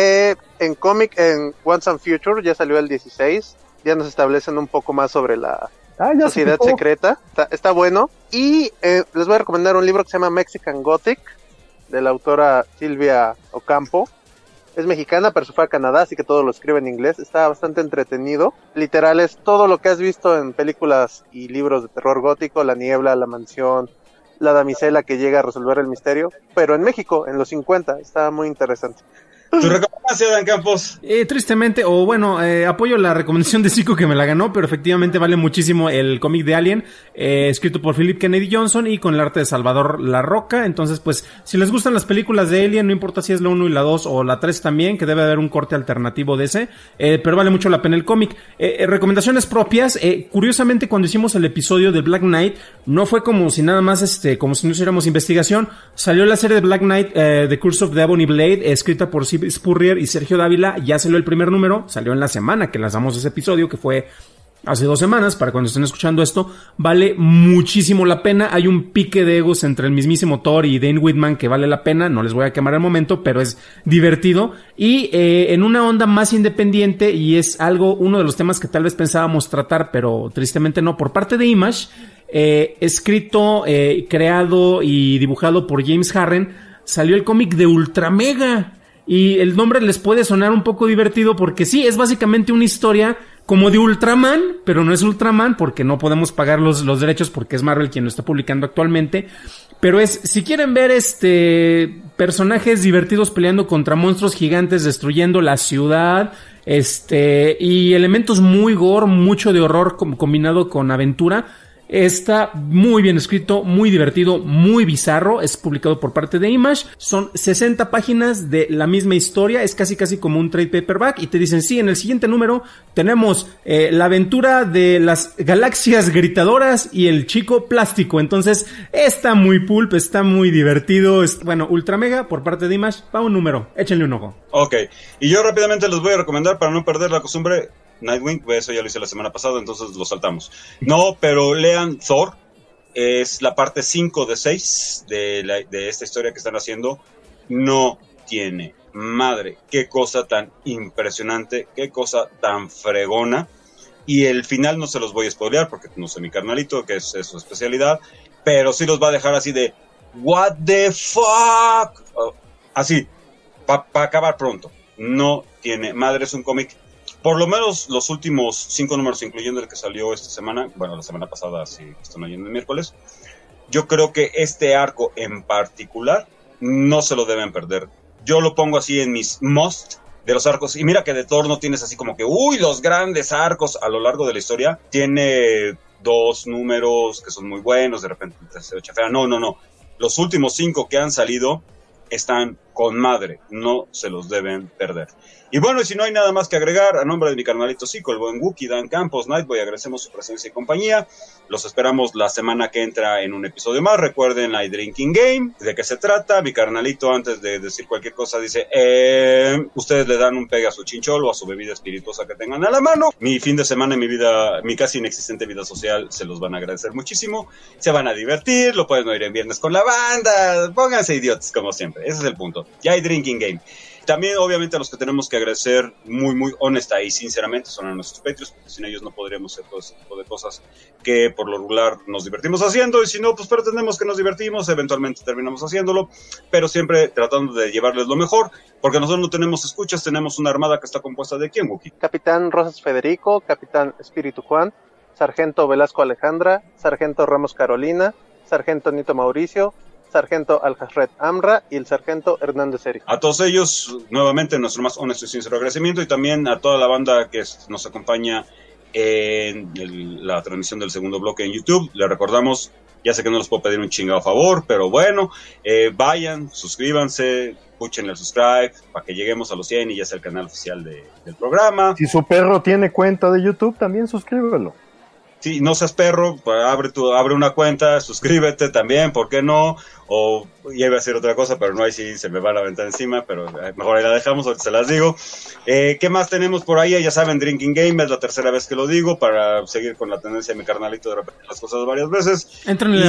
H: En cómic, en Once and Future, ya salió el 16, ya nos establecen un poco más sobre la sociedad secreta, está bueno, y les voy a recomendar un libro que se llama Mexican Gothic, de la autora Silvia Ocampo. Es mexicana, pero se fue a Canadá, así que todo lo escribe en inglés. Está bastante entretenido. Literal, es todo lo que has visto en películas y libros de terror gótico: La Niebla, La Mansión, La Damisela que llega a resolver el misterio, pero en México, en los 50. Está muy interesante.
E: ¿Tu recomendación, Dan Campos?
G: Tristemente, apoyo la recomendación de Zico que me la ganó, pero efectivamente vale muchísimo el cómic de Alien, escrito por Philip Kennedy Johnson y con el arte de Salvador Larroca. Entonces, pues, si les gustan las películas de Alien, no importa si es la 1 y la 2 o la 3 también, que debe haber un corte alternativo de ese, pero vale mucho la pena el cómic. Recomendaciones propias, curiosamente cuando hicimos el episodio de Black Knight, no fue como si nada más, como si no hiciéramos investigación, salió la serie de Black Knight, The Curse of the Ebony Blade, escrita por Spurrier y Sergio Dávila, ya salió el primer número, salió en la semana que lanzamos ese episodio, que fue hace 2 semanas, para cuando estén escuchando esto, vale muchísimo la pena. Hay un pique de egos entre el mismísimo Thor y Dane Whitman que vale la pena, no les voy a quemar el momento, pero es divertido, y en una onda más independiente, y es uno de los temas que tal vez pensábamos tratar, pero tristemente no, por parte de Image, escrito, creado y dibujado por James Harren, salió el cómic de Ultramega. Y el nombre les puede sonar un poco divertido porque sí, es básicamente una historia como de Ultraman, pero no es Ultraman porque no podemos pagar los derechos porque es Marvel quien lo está publicando actualmente. Pero si quieren ver personajes divertidos peleando contra monstruos gigantes, destruyendo la ciudad, y elementos muy gore, mucho de horror combinado con aventura. Está muy bien escrito, muy divertido, muy bizarro. Es publicado por parte de Image. Son 60 páginas de la misma historia. Es casi como un trade paperback. Y te dicen, sí, en el siguiente número tenemos la aventura de las galaxias gritadoras y el chico plástico. Entonces, está muy pulp, está muy divertido. Bueno, Ultramega por parte de Image. Va un número. Échenle un ojo.
E: Ok. Y yo rápidamente les voy a recomendar, para no perder la costumbre, Nightwing, eso ya lo hice la semana pasada, entonces lo saltamos. No, pero lean Thor, es la parte 5 de 6 de esta historia que están haciendo. No tiene madre, qué cosa tan impresionante, qué cosa tan fregona. Y el final no se los voy a spoilear porque no sé mi carnalito, que es su especialidad, pero sí los va a dejar así de what the fuck, así, para acabar pronto. No tiene madre, es un cómic. Por lo menos los últimos 5 números, incluyendo el que salió esta semana, bueno, la semana pasada, sí, están oyendo el miércoles, yo creo que este arco en particular no se lo deben perder. yo lo pongo así en mis must de los arcos. Y mira que de Thor no tienes así como que, los grandes arcos a lo largo de la historia. Tiene 2 números que son muy buenos, de repente se chafea. No. Los últimos 5 que han salido están con madre, no se los deben perder. Y bueno, y si no hay nada más que agregar, a nombre de mi carnalito Zico, el buen Wookie, Dan Campos, Nightboy, agradecemos su presencia y compañía. Los esperamos la semana que entra en un episodio más. Recuerden, hay Drinking Game. ¿De qué se trata? Mi carnalito, antes de decir cualquier cosa, dice, ustedes le dan un pegue a su chinchol o a su bebida espirituosa que tengan a la mano. Mi fin de semana en mi casi inexistente vida social, se los van a agradecer muchísimo. Se van a divertir, lo pueden oír en viernes con la banda. Pónganse idiotas, como siempre. Ese es el punto. Ya hay Drinking Game. También, obviamente, a los que tenemos que agradecer muy, muy honesta y sinceramente son a nuestros Patreons, porque sin ellos no podríamos hacer todo ese tipo de cosas que por lo regular nos divertimos haciendo, y si no, pues pretendemos que nos divertimos, eventualmente terminamos haciéndolo, pero siempre tratando de llevarles lo mejor, porque nosotros no tenemos escuchas, tenemos una armada que está compuesta de ¿quién, Wookie?
H: Capitán Rosas Federico, Capitán Espíritu Juan, Sargento Velasco Alejandra, Sargento Ramos Carolina, Sargento Nito Mauricio, Sargento Al-Hasred Amra y el Sargento Hernández Eri.
E: A todos ellos, nuevamente, nuestro más honesto y sincero agradecimiento, y también a toda la banda que nos acompaña en la transmisión del segundo bloque en YouTube. Les recordamos, ya sé que no les puedo pedir un chingado favor, pero bueno, vayan, suscríbanse, escuchen el subscribe para que lleguemos a los 100 y ya sea el canal oficial del programa.
F: Si su perro tiene cuenta de YouTube, también suscríbelo.
E: Sí, no seas perro, abre una cuenta, suscríbete también, ¿por qué no? O ya iba a decir otra cosa, pero no, ahí sí se me va la ventana encima, pero mejor ahí la dejamos, ahorita se las digo. ¿Qué más tenemos por ahí? Ya saben, Drinking Game, es la tercera vez que lo digo, para seguir con la tendencia de mi carnalito de repetir las cosas varias veces.
G: Éntrenle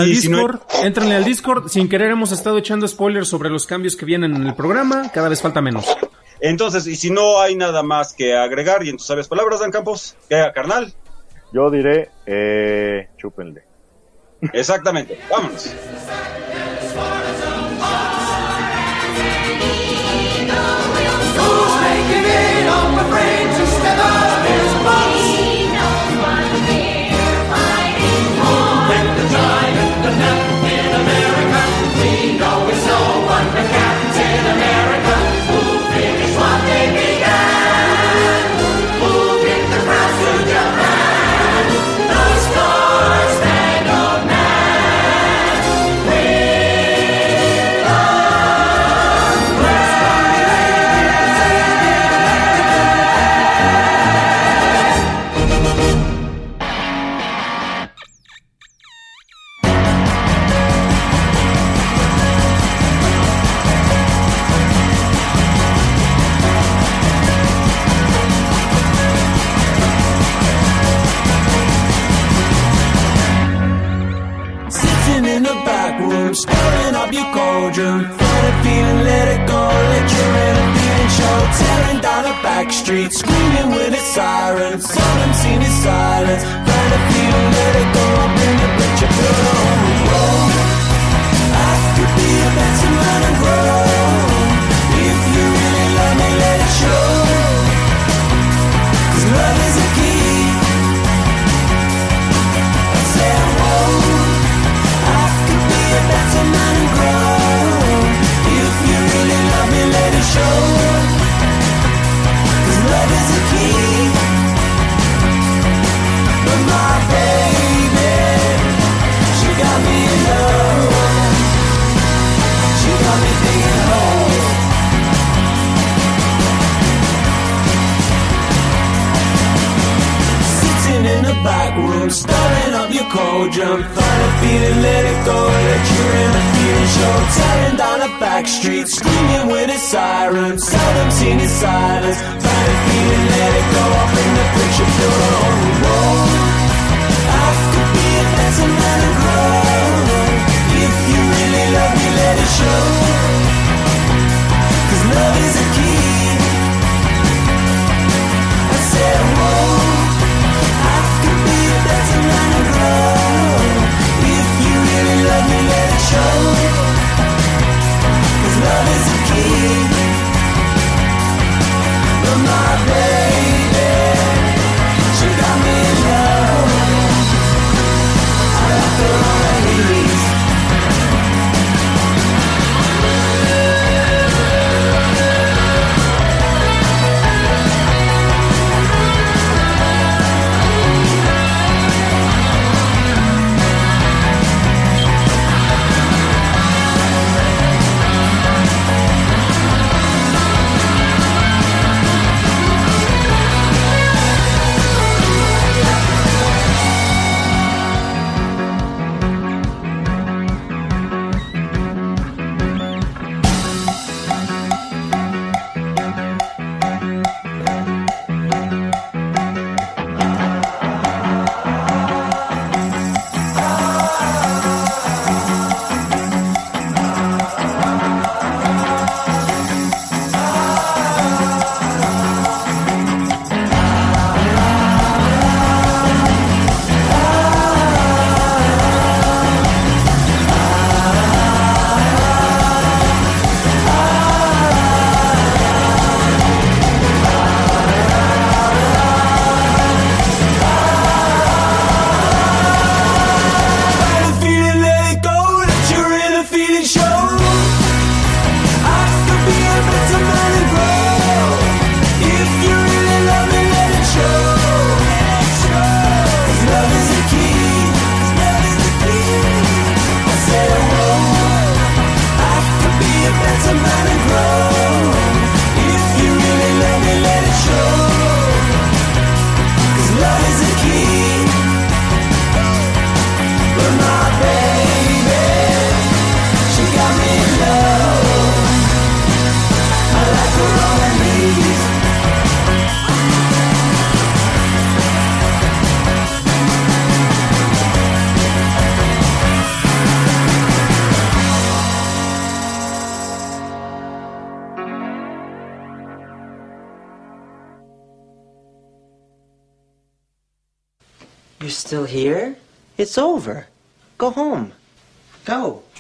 G: al Discord, sin querer hemos estado echando spoilers sobre los cambios que vienen en el programa, cada vez falta menos.
E: Entonces, y si no hay nada más que agregar, y en tus sabias palabras, Dan Campos, ¿qué, carnal?
F: Yo diré, chúpenle.
E: Exactamente, vámonos.
C: Stirring up your cauldron, find a feeling, let it go, let your inner feeling show. Tearing down a back street, screaming with a siren. Some seen in silence, find a feeling, let it go. Bring the picture, put it on the road. I could be a better man and grow. If you really love me, let it show. 'Cause love is a key. I said, whoa. A better man and grow. If you really love me, let it show. 'Cause love is the key. But my baby, she got me in love. She got me digging holes. Sitting in the back room, stirring up your cauldron. Find a feeling, let it go, let your inner feeling show. Tearing down a back street, screaming with a siren. Seldom seen in silence. Find a feeling, let it go. I'll bring the picture, put it on the wall. I could be a better man and grow. If you really love me, let it show. 'Cause love is the key. I said, whoa. Better man and grow. If you really love me, let it show. 'Cause love is the key. But my baby, she got me in love. I left her on her knees.
P: You're still here? It's over. Go home. Go.